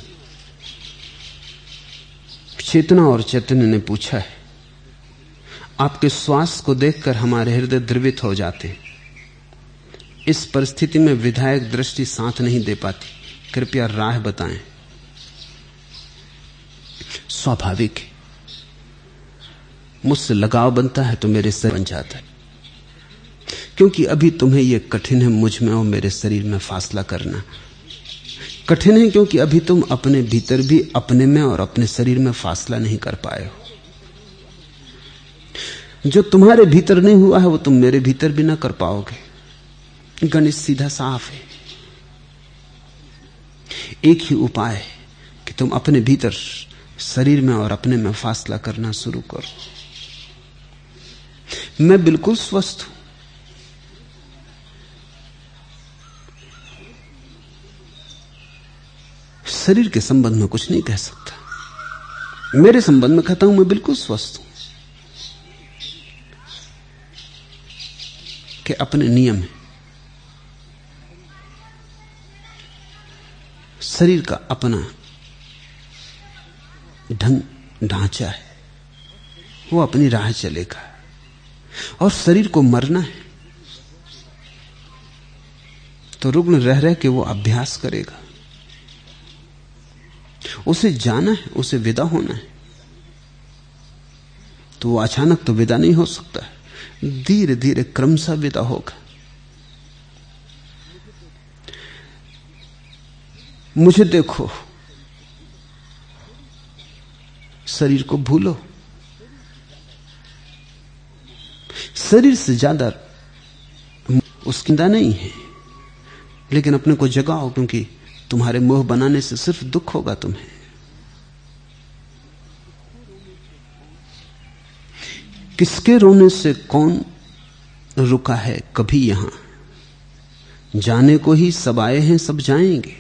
चेतना और चैतन्य ने पूछा है, आपके श्वास को देखकर हमारे हृदय द्रवित हो जाते हैं। इस परिस्थिति में विधायक दृष्टि साथ नहीं दे पाती, कृपया राह बताएं। स्वाभाविक है, मुझसे लगाव बनता है तो मेरे शरीर बन जाता है, क्योंकि अभी तुम्हें यह कठिन है मुझ में और मेरे शरीर में फासला करना। कठिन है क्योंकि अभी तुम अपने भीतर भी अपने में और अपने शरीर में फासला नहीं कर पाए हो। जो तुम्हारे भीतर नहीं हुआ है वो तुम मेरे भीतर भी ना कर पाओगे। गणित सीधा साफ है। एक ही उपाय है कि तुम अपने भीतर शरीर में और अपने में फासला करना शुरू करो। मैं बिल्कुल स्वस्थ हूं, शरीर के संबंध में कुछ नहीं कह सकता। मेरे संबंध में कहता हूं मैं बिल्कुल स्वस्थ हूं कि अपने नियम है। शरीर का अपना ढंग ढांचा है, वो अपनी राह चलेगा। और शरीर को मरना है तो रुग्ण रह रह के वो अभ्यास करेगा। उसे जाना है, उसे विदा होना है, तो वो अचानक तो विदा नहीं हो सकता है। धीरे धीरे क्रमशः विदा होगा। मुझे देखो, शरीर को भूलो। शरीर से ज्यादा उसकी चिंता नहीं है, लेकिन अपने को जगाओ, क्योंकि तुम्हारे मोह बनाने से सिर्फ दुख होगा तुम्हें। किसके रोने से कौन रुका है कभी यहां, जाने को ही सब आए हैं सब जाएंगे।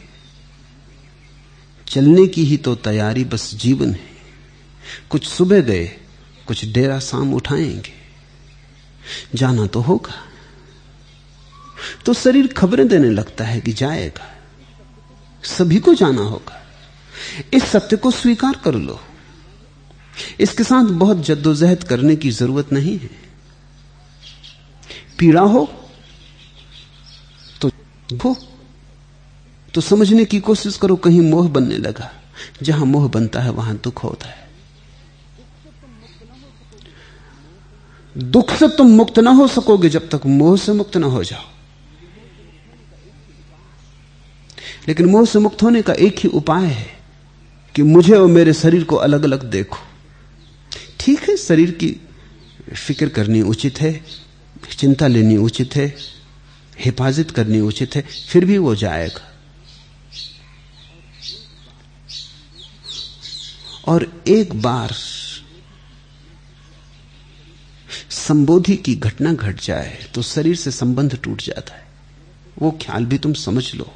चलने की ही तो तैयारी बस जीवन है। कुछ सुबह गए, कुछ डेरा शाम उठाएंगे, जाना तो होगा। तो शरीर खबरें देने लगता है कि जाएगा, सभी को जाना होगा। इस सत्य को स्वीकार कर लो। इसके साथ बहुत जद्दोजहद करने की जरूरत नहीं है। पीड़ा हो तो समझने की कोशिश करो, कहीं मोह बनने लगा। जहां मोह बनता है वहां दुख होता है। दुख से तुम मुक्त ना हो सकोगे जब तक मोह से मुक्त ना हो जाओ। लेकिन मोह से मुक्त होने का एक ही उपाय है कि मुझे और मेरे शरीर को अलग अलग देखो। ठीक है, शरीर की फिक्र करनी उचित है, चिंता लेनी उचित है, हिफाजत करनी उचित है, फिर भी वो जाएगा। और एक बार संबोधि की घटना घट जाए तो शरीर से संबंध टूट जाता है। वो ख्याल भी तुम समझ लो,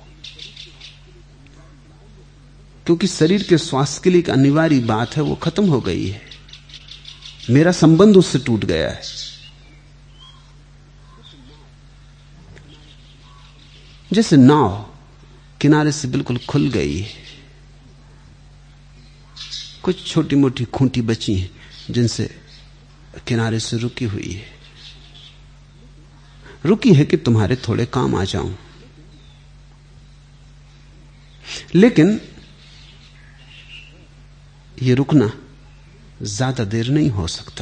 क्योंकि शरीर के स्वास्थ्य के लिए एक अनिवार्य बात है, वो खत्म हो गई है। मेरा संबंध उससे टूट गया है। जैसे नाव किनारे से बिल्कुल खुल गई है, कुछ छोटी मोटी खूंटी बची हैं जिनसे किनारे से रुकी हुई है। रुकी है कि तुम्हारे थोड़े काम आ जाऊं, लेकिन यह रुकना ज्यादा देर नहीं हो सकता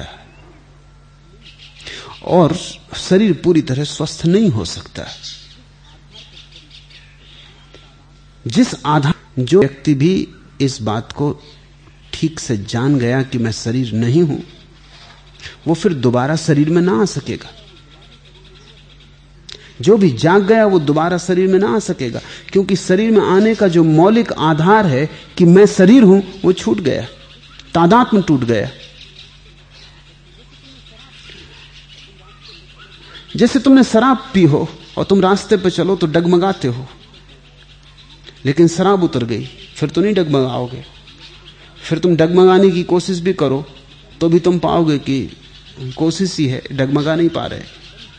और शरीर पूरी तरह स्वस्थ नहीं हो सकता। जिस आधार जो व्यक्ति भी इस बात को ठीक से जान गया कि मैं शरीर नहीं हूं, वो फिर दोबारा शरीर में ना आ सकेगा। जो भी जाग गया वो दोबारा शरीर में ना आ सकेगा, क्योंकि शरीर में आने का जो मौलिक आधार है कि मैं शरीर हूं, वो छूट गया, तादात्म्य टूट गया। जैसे तुमने शराब पी हो और तुम रास्ते पे चलो तो डगमगाते हो, लेकिन शराब उतर गई, फिर तो नहीं डगमगाओगे। फिर तुम डगमगाने की कोशिश भी करो तो भी तुम पाओगे कि कोशिश ही है, डगमगा नहीं पा रहे।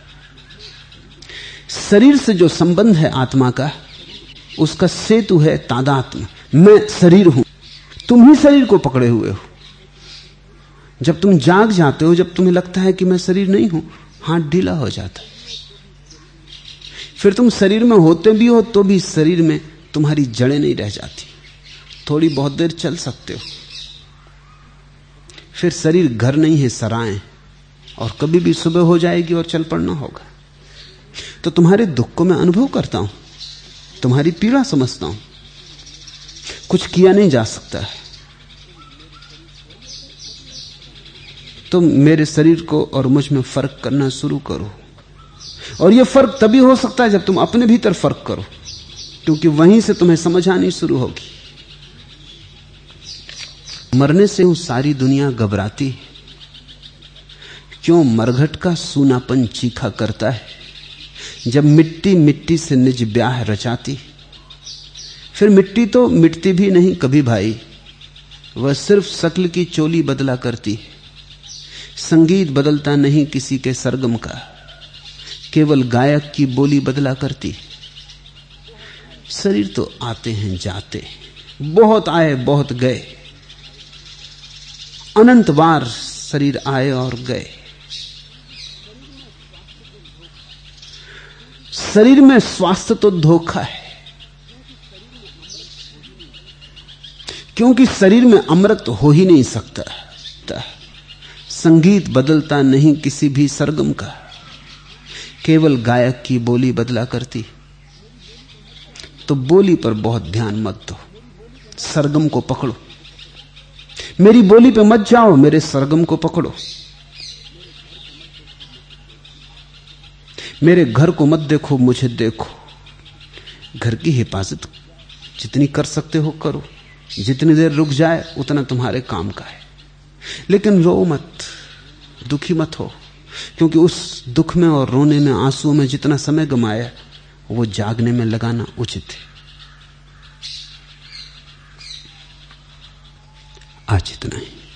शरीर से जो संबंध है आत्मा का, उसका सेतु है तादात्म्य। मैं शरीर हूं, तुम ही शरीर को पकड़े हुए हो। जब तुम जाग जाते हो, जब तुम्हें लगता है कि मैं शरीर नहीं हूं, हाथ ढीला हो जाता है। फिर तुम शरीर में होते भी हो तो भी शरीर में तुम्हारी जड़ें नहीं रह जाती। थोड़ी बहुत देर चल सकते हो, फिर शरीर घर नहीं है, सराय, और कभी भी सुबह हो जाएगी और चल पड़ना होगा। तो तुम्हारे दुख को मैं अनुभव करता हूं, तुम्हारी पीड़ा समझता हूं। कुछ किया नहीं जा सकता है। तुम मेरे शरीर को और मुझ में फर्क करना शुरू करो, और यह फर्क तभी हो सकता है जब तुम अपने भीतर फर्क करो, क्योंकि वहीं से तुम्हें समझ आनी शुरू होगी। मरने से सारी दुनिया घबराती है, क्यों मरघट का सूनापन चीखा करता है जब मिट्टी मिट्टी से निज ब्याह रचाती। फिर मिट्टी तो मिटती भी नहीं कभी भाई, वह सिर्फ शक्ल की चोली बदला करती है। संगीत बदलता नहीं किसी के सरगम का, केवल गायक की बोली बदला करती। शरीर तो आते हैं जाते, बहुत आए बहुत गए, अनंत बार शरीर आए और गए। शरीर में स्वास्थ्य तो धोखा है, क्योंकि शरीर में अमृत हो ही नहीं सकता। संगीत बदलता नहीं किसी भी सरगम का, केवल गायक की बोली बदला करती। तो बोली पर बहुत ध्यान मत दो, सरगम को पकड़ो। मेरी बोली पे मत जाओ, मेरे सरगम को पकड़ो। मेरे घर को मत देखो, मुझे देखो। घर की हिफाजत जितनी कर सकते हो करो, जितनी देर रुक जाए उतना तुम्हारे काम का है। लेकिन रो मत, दुखी मत हो, क्योंकि उस दुख में और रोने में, आंसुओं में जितना समय गमाया वो जागने में लगाना उचित है। आज इतना ही।